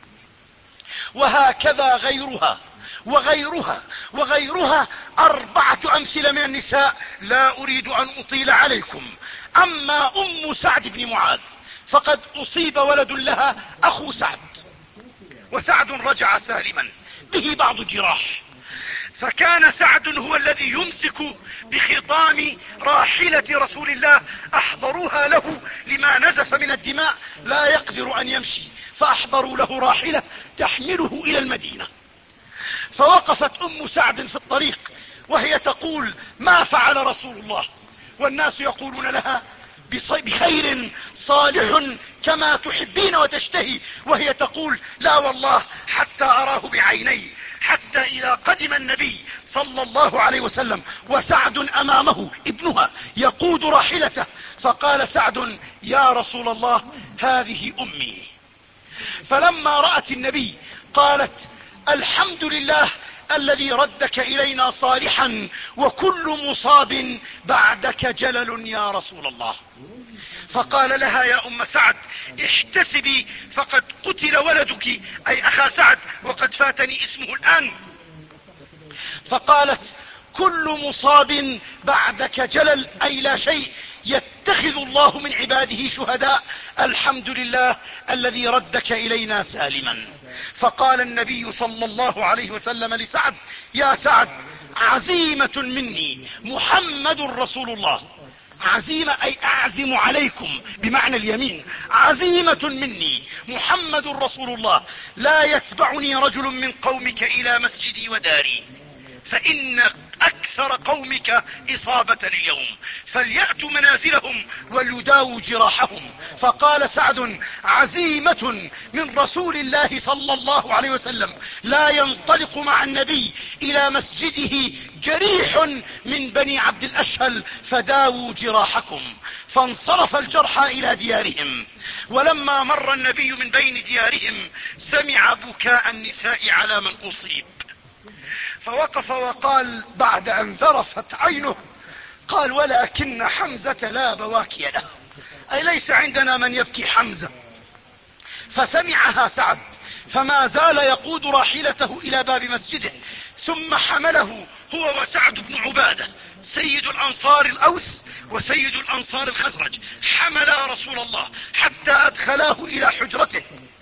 وهكذا غيرها وغيرها وغيرها، اربعة امثلة من النساء لا اريد ان اطيل عليكم. اما ام سعد بن معاذ فقد اصيب ولد لها اخو سعد، وسعد رجع سالما به بعض جراح، فكان سعد هو الذي يمسك بخطام راحلة رسول الله. احضروها له لما نزف من الدماء، لا يقدر ان يمشي، فاحضروا له راحلة تحمله الى المدينة. فوقفت ام سعد في الطريق وهي تقول ما فعل رسول الله، والناس يقولون لها بخير صالح كما تحبين وتشتهي، وهي تقول لا والله حتى اراه بعيني. حتى اذا قدم النبي صلى الله عليه وسلم وسعد امامه ابنها يقود راحلته، فقال سعد يا رسول الله هذه امي. فلما رأت النبي قالت الحمد لله الذي ردك الينا صالحا، وكل مصاب بعدك جلل يا رسول الله. فقال لها يا ام سعد احتسبي فقد قتل ولدك، اي اخا سعد، وقد فاتني اسمه الان. فقالت كل مصاب بعدك جلل، اي لا شيء، يتخذ الله من عباده شهداء، الحمد لله الذي ردك الينا سالما. فقال النبي صلى الله عليه وسلم لسعد يا سعد عزيمة مني محمد رسول الله. عزيمة اي اعزم عليكم بمعنى اليمين، عزيمة مني محمد رسول الله، لا يتبعني رجل من قومك الى مسجدي وداري، فان اكثر قومك اصابة اليوم، فليأتوا منازلهم وليداووا جراحهم. فقال سعد عزيمة من رسول الله صلى الله عليه وسلم، لا ينطلق مع النبي الى مسجده جريح من بني عبد الاشهل فداووا جراحكم. فانصرف الجرحى الى ديارهم. ولما مر النبي من بين ديارهم سمع بكاء النساء على من اصيب، فوقف وقال بعد ان ذرفت عينه، قال ولكن حمزة لا بواكي له، اي ليس عندنا من يبكي حمزة. فسمعها سعد فما زال يقود راحلته الى باب مسجده، ثم حمله هو وسعد بن عبادة سيد الانصار الاوس وسيد الانصار الخزرج، حملا رسول الله حتى ادخلاه الى حجرته.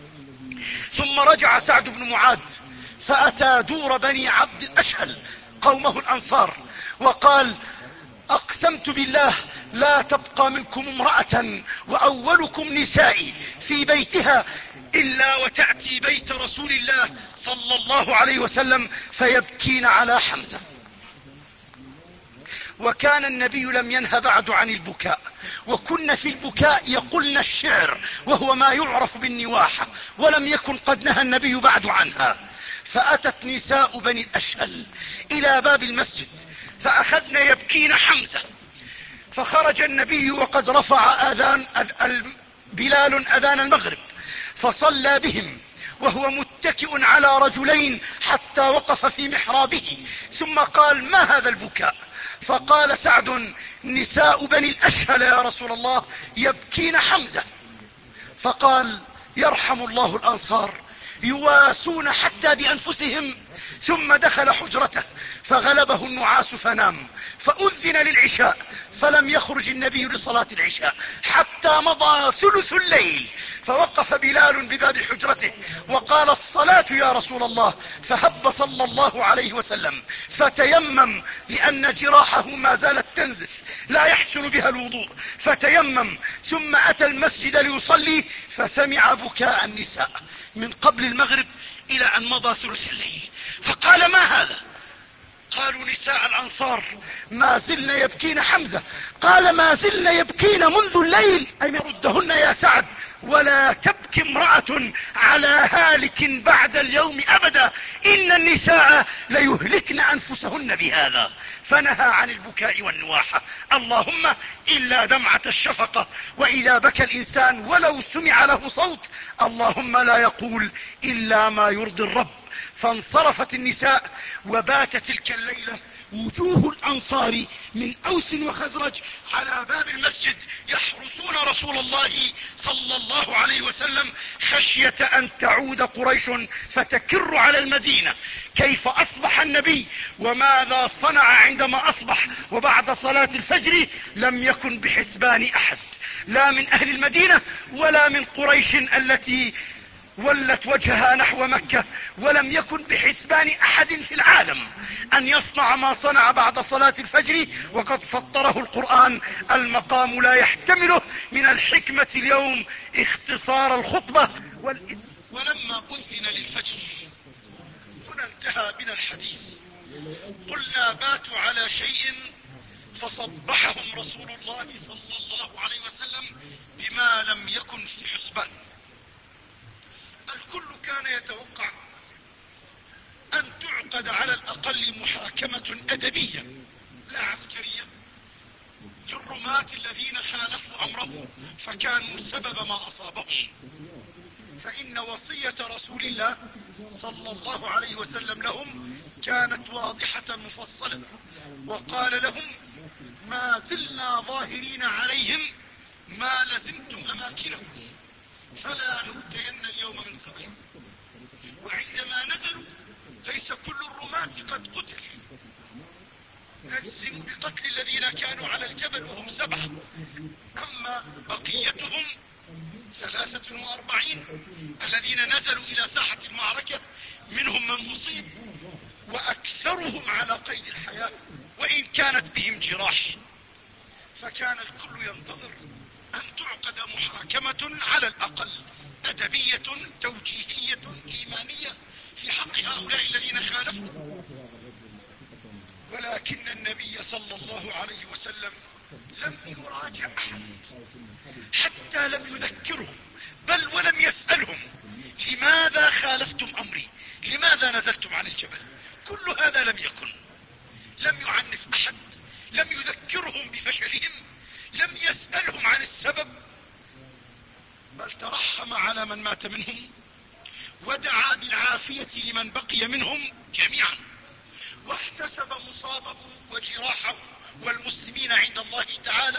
ثم رجع سعد بن معاذ فاتى دور بني عبد الاشهل قومه الانصار، وقال اقسمت بالله لا تبقى منكم امرأة واولكم نسائي في بيتها الا وتأتي بيت رسول الله صلى الله عليه وسلم فيبكين على حمزة. وكان النبي لم ينه بعد عن البكاء، وكن في البكاء يقولن الشعر وهو ما يعرف بالنواحة، ولم يكن قد نهى النبي بعد عنها. فاتت نساء بني الاشهل الى باب المسجد فاخذن يبكين حمزة، فخرج النبي وقد رفع اذان بلال اذان المغرب فصلى بهم وهو متكئ على رجلين حتى وقف في محرابه، ثم قال: ما هذا البكاء؟ فقال سعد: نساء بني الأشهل يا رسول الله يبكين حمزة. فقال: يرحم الله الأنصار يواسون حتى بأنفسهم. ثم دخل حجرته فغلبه النعاس فنام، فأذن للعشاء فلم يخرج النبي لصلاة العشاء حتى مضى ثلث الليل، فوقف بلال بباب حجرته وقال: الصلاة يا رسول الله. فهب صلى الله عليه وسلم فتيمم، لأن جراحه ما زالت تنزف لا يحسن بها الوضوء، فتيمم ثم أتى المسجد ليصلي، فسمع بكاء النساء من قبل المغرب إلى أن مضى ثلث الليل، فقال: ما هذا؟ قالوا: نساء الأنصار ما زلن يبكين حمزة. قال: ما زلن يبكين منذ الليل، أي ردهن يا سعد، ولا تبكي امرأة على هالك بعد اليوم أبدا، إن النساء ليهلكن أنفسهن بهذا. فنهى عن البكاء والنواحة، اللهم إلا دمعة الشفقة، وإذا بكى الإنسان ولو سمع له صوت اللهم لا يقول إلا ما يرضي الرب. فانصرفت النساء، وبات تلك الليلة وجوه الأنصار من أوس وخزرج على باب المسجد يحرسون رسول الله صلى الله عليه وسلم، خشية أن تعود قريش فتكر على المدينة. كيف أصبح النبي وماذا صنع عندما أصبح وبعد صلاة الفجر؟ لم يكن بحسبان أحد، لا من أهل المدينة ولا من قريش التي ولت وجهها نحو مكة، ولم يكن بحسبان أحد في العالم أن يصنع ما صنع بعد صلاة الفجر، وقد سطره القرآن. المقام لا يحتمله من الحكمة اليوم اختصار الخطبة. ولما أذن للفجر، هنا انتهى بنا الحديث، قلنا باتوا على شيء فصبحهم رسول الله صلى الله عليه وسلم بما لم يكن في حسبان. الكل كان يتوقع أن تعقد على الأقل محاكمة أدبية لا عسكرية للرماة الذين خالفوا أمره فكانوا سبب ما أصابهم. فإن وصية رسول الله صلى الله عليه وسلم لهم كانت واضحة مفصلة، وقال لهم: ما زلنا ظاهرين عليهم ما لزمتم أماكنكم، فلا نؤتين اليوم من قبلكم. وعندما نزلوا ليس كل الرماة قد قتل، نجزم بقتل الذين كانوا على الجبل وهم سبعة، أما بقيتهم ثلاثة وأربعين الذين نزلوا إلى ساحة المعركة منهم من مصيب، وأكثرهم على قيد الحياة وإن كانت بهم جراح. فكان الكل ينتظر أن تعقد محاكمة على الأقل أدبية توجيهية إيمانية في حق هؤلاء الذين خالفوا. ولكن النبي صلى الله عليه وسلم لم يراجع أحد، حتى لم يذكرهم، بل ولم يسألهم: لماذا خالفتم أمري؟ لماذا نزلتم عن الجبل؟ كل هذا لم يكن. لم يعنف أحد، لم يذكرهم بفشلهم، لم يسألهم عن السبب، بل ترحم على من مات منهم، ودعا بالعافية لمن بقي منهم جميعا، واحتسب مصابه وجراحه والمسلمين عند الله تعالى،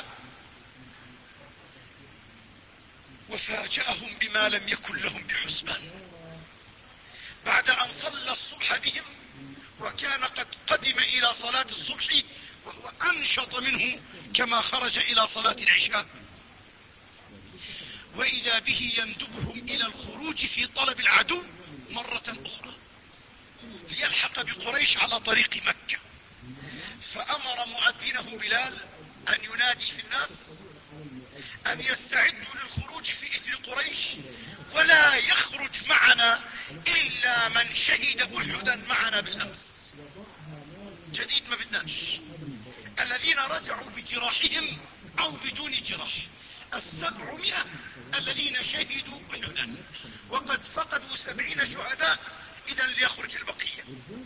وفاجأهم بما لم يكن لهم بحسبان. بعد أن صلى الصبح بهم وكان قد قدم إلى صلاة الصبح وهو أنشط منه كما خرج إلى صلاة العشاء، وإذا به يندبهم إلى الخروج في طلب العدو مرة أخرى ليلحق بقريش على طريق مكة. فأمر مؤذنه بلال أن ينادي في الناس أن يستعدوا للخروج في إثر قريش، ولا يخرج معنا إلا من شهد أحدا معنا بالأمس. جديد ما بدناش، الذين رجعوا بجراحهم أو بدون جراح، السبعمائة الذين شهدوا أحدا وقد فقدوا سبعين شهداء، إذا ليخرج البقية.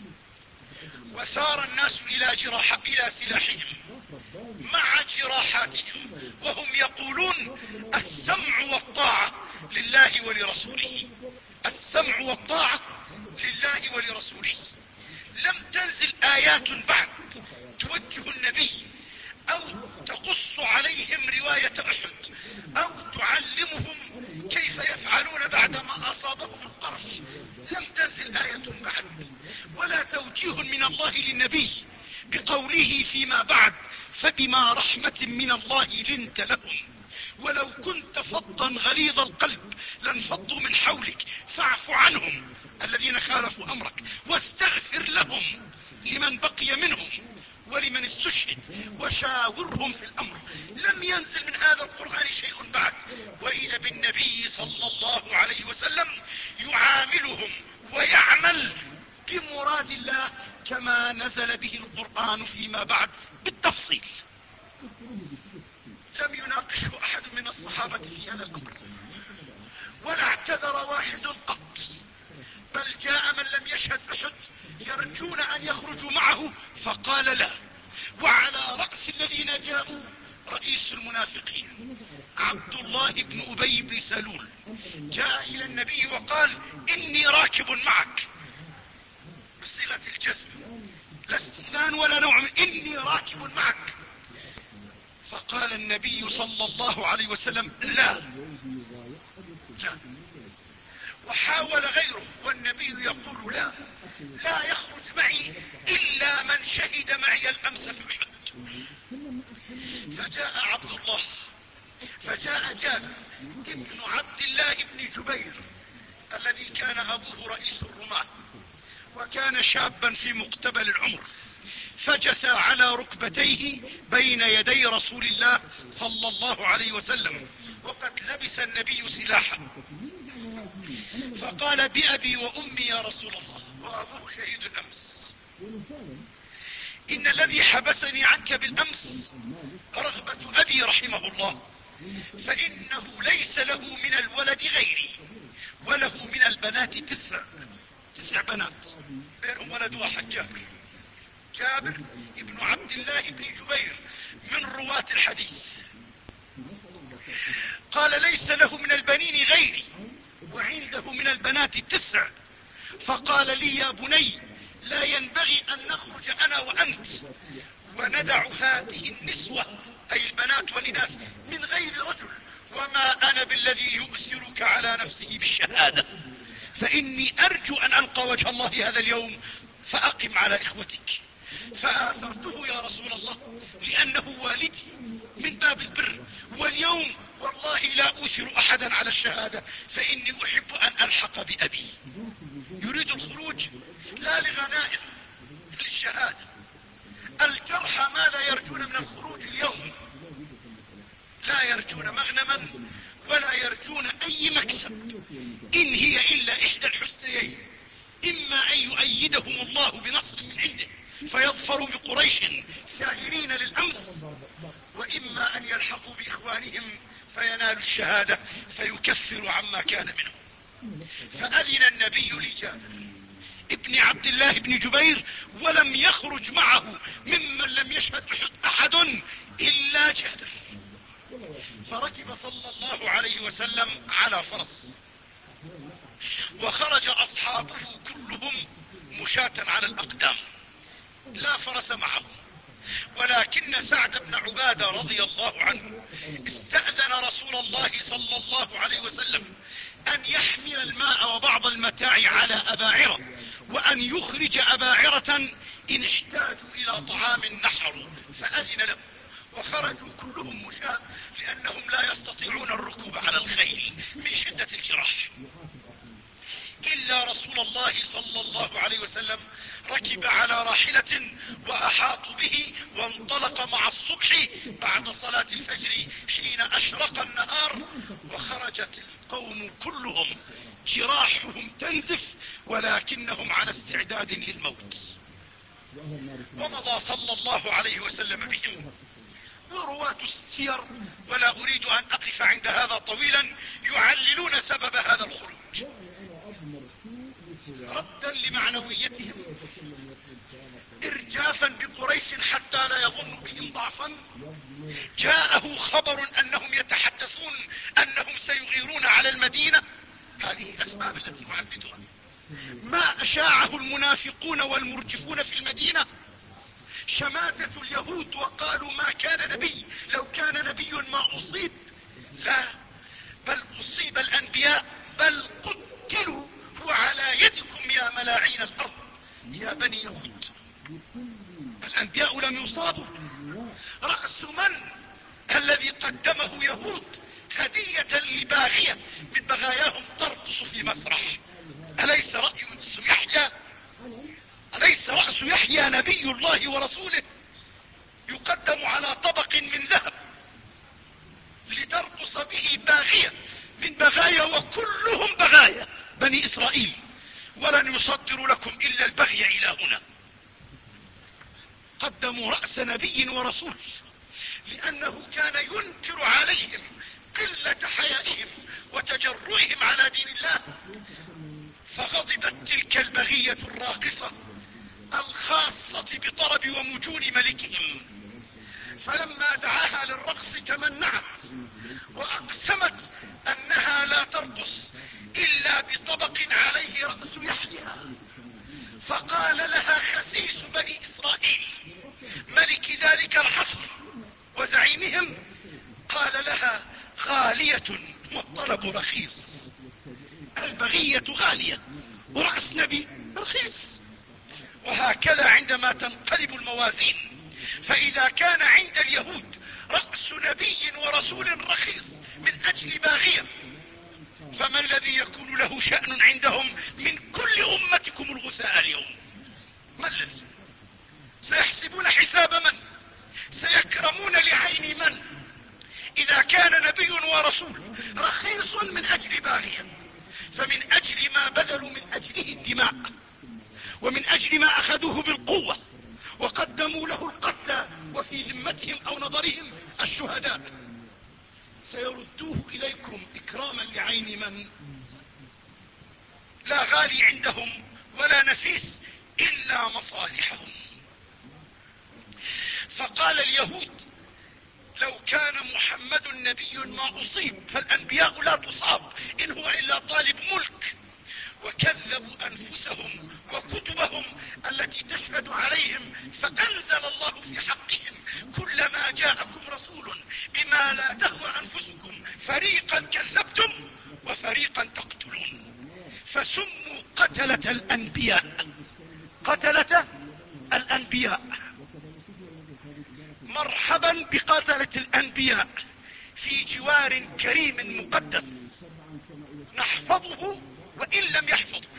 وسار الناس إلى جراح إلى سلاحهم مع جراحاتهم، وهم يقولون: السمع والطاعة لله ولرسوله، السمع والطاعة لله ولرسوله. لم تنزل آيات بعد توجه النبي أو تقص عليهم رواية أحد أو تعلمهم كيف يفعلون بعدما أصابهم القرح. لم تنزل آية بعد، ولا توجيه من الله للنبي بقوله فيما بعد فبما رحمة من الله لنت لهم ولو كنت فظا غليظ القلب لانفضوا من حولك فاعف عنهم الذين خالفوا أمرك واستغفر لهم لمن بقي منهم ولمن استشهد وشاورهم في الأمر. لم ينزل من هذا القرآن شيء بعد، وإذا بالنبي صلى الله عليه وسلم يعاملهم ويعمل بمراد الله كما نزل به القرآن فيما بعد بالتفصيل. لم يناقشه أحد من الصحابة في هذا الأمر، ولا اعتذر واحد قط، بل جاء من لم يشهد أحد يرجون أن يخرجوا معه فقال لا. وعلى رأس الذين جاءوا رئيس المنافقين عبد الله بن أبي بن سلول جاء إلى النبي وقال إني راكب معك بصيغة الجزم، لا استئذان ولا نوع من إني راكب معك. فقال النبي صلى الله عليه وسلم لا لا. وحاول غيره والنبي يقول لا لا يخرج معي إلا من شهد معي الأمس في أحد. فجاء عبد الله، فجاء جابر ابن عبد الله بن جبير الذي كان أبوه رئيس الرماة وكان شابا في مقتبل العمر، فجثى على ركبتيه بين يدي رسول الله صلى الله عليه وسلم وقد لبس النبي سلاحا، فقال بأبي وأمي يا رسول الله، وأبوه شهيد الأمس، إن الذي حبسني عنك بالأمس رغبة أبي رحمه الله، فإنه ليس له من الولد غيري وله من البنات تسع تسع بنات بينهم ولد واحد جابر. جابر ابن عبد الله بن جبير من رواة الحديث قال ليس له من البنين غيري وعنده من البنات تسع، فقال لي يا بني لا ينبغي أن نخرج أنا وأنت وندع هذه النسوة أي البنات والإناث من غير رجل، وما أنا بالذي يؤثرك على نفسه بالشهادة، فإني أرجو أن ألقى وجه الله هذا اليوم فأقم على إخوتك. فآثرته يا رسول الله لأنه والدي من باب البر، واليوم والله لا أؤثر أحدا على الشهادة، فإني أحب أن ألحق بأبي. يريد الخروج لا لغنائم، للشهادة. الجرحى ماذا يرجون من الخروج اليوم؟ لا يرجون مغنما ولا يرجون أي مكسب، إن هي إلا إحدى الحسنيين، إما أن يؤيدهم الله بنصر من عنده فيظفروا بقريش سائرين للأمس، وإما أن يلحقوا بإخوانهم فينالوا الشهادة فيكفروا عما كان منهم. فأذن النبي لجابر ابن عبد الله بن جبير ولم يخرج معه ممن لم يشهد أحد إلا جابر، فركب صلى الله عليه وسلم على فرس، وخرج أصحابه كلهم مشاة على الأقدام لا فرس معهم، ولكن سعد بن عبادة رضي الله عنه استأذن رسول الله صلى الله عليه وسلم أن يحمل الماء وبعض المتاع على أباعرة، وأن يخرج أباعرة إن احتاجوا إلى طعام نحر، فأذن له، وخرجوا كلهم مشاة لأنهم لا يستطيعون الركوب على الخيل من شدة الجراح، إلا رسول الله صلى الله عليه وسلم ركب على راحلة وأحاطوا به وانطلق مع الصبح بعد صلاة الفجر حين أشرق النهار، وخرجت القوم كلهم جراحهم تنزف ولكنهم على استعداد للموت، ومضى صلى الله عليه وسلم بهم. ورواة السير ولا أريد أن أقف عند هذا طويلا يعللون سبب هذا الخروج ردا لمعنويتهم، إرجافا بقريش حتى لا يظن بهم ضعفا، جاءه خبر انهم يتحدثون انهم سيغيرون على المدينة. هذه الاسباب التي اعددها. ما اشاعه المنافقون والمرجفون في المدينة شماتة اليهود وقالوا ما كان نبي، لو كان نبي ما اصيب. لا، بل اصيب الانبياء، بل قتلوا وعلى يدكم يا ملاعين الارض يا بني يهود. الانبياء لم يصابوا. رأس من الذي قدمه يهود هدية لباغية من بغاياهم ترقص في مسرح؟ أليس رأس يحيى أليس رأس يحيى نبي الله ورسوله يقدم على طبق من ذهب لترقص به باغية من بغايا، وكلهم بغايا بني إسرائيل، ولن يصدر لكم إلا البغي إلى هنا. قدموا رأس نبي ورسول لأنه كان ينكر عليهم قلة حيائهم وتجرؤهم على دين الله. فغضبت تلك البغية الراقصة الخاصة بطرب ومجون ملكهم، فلما دعاها للرقص تمنعت وأقسمت أنها لا ترقص إلا بطبق عليه رأس يحيى. فقال لها خسيس بني إسرائيل ملك ذلك العصر وزعيمهم، قال لها غالية والطلب رخيص. البغية غالية ورأس نبي رخيص. وهكذا عندما تنقلب الموازين، فإذا كان عند اليهود رأس نبي ورسول رخيص من أجل باغية، فما الذي يكون له شأن عندهم من كل أمتكم الغثاء اليوم؟ ما الذي سيحسبون حساب من؟ سيكرمون لعين من؟ إذا كان نبي ورسول رخيص من أجل باغية، فمن أجل ما بذلوا من أجله الدماء، ومن أجل ما أخذوه بالقوة وقدموا له القتلى وفي ذمتهم أو نظرهم الشهداء، سيردوه إليكم إكراما لعين من؟ لا غالي عندهم ولا نفيس إلا مصالحهم. فقال اليهود لو كان محمد نبي ما أصيب، فالأنبياء لا تصاب إن هو إلا طالب ملك. وكذبوا أنفسهم وكتبهم التي تشهد عليهم، فأنزل الله في حقهم كلما جاءكم رسول بما لا تهوى أنفسكم فريقا كذبتم وفريقا تقتلون. فسموا قتلة الأنبياء. قتلة الأنبياء. مرحبا بقتلة الأنبياء في جوار كريم مقدس نحفظه وإن لم يحفظ.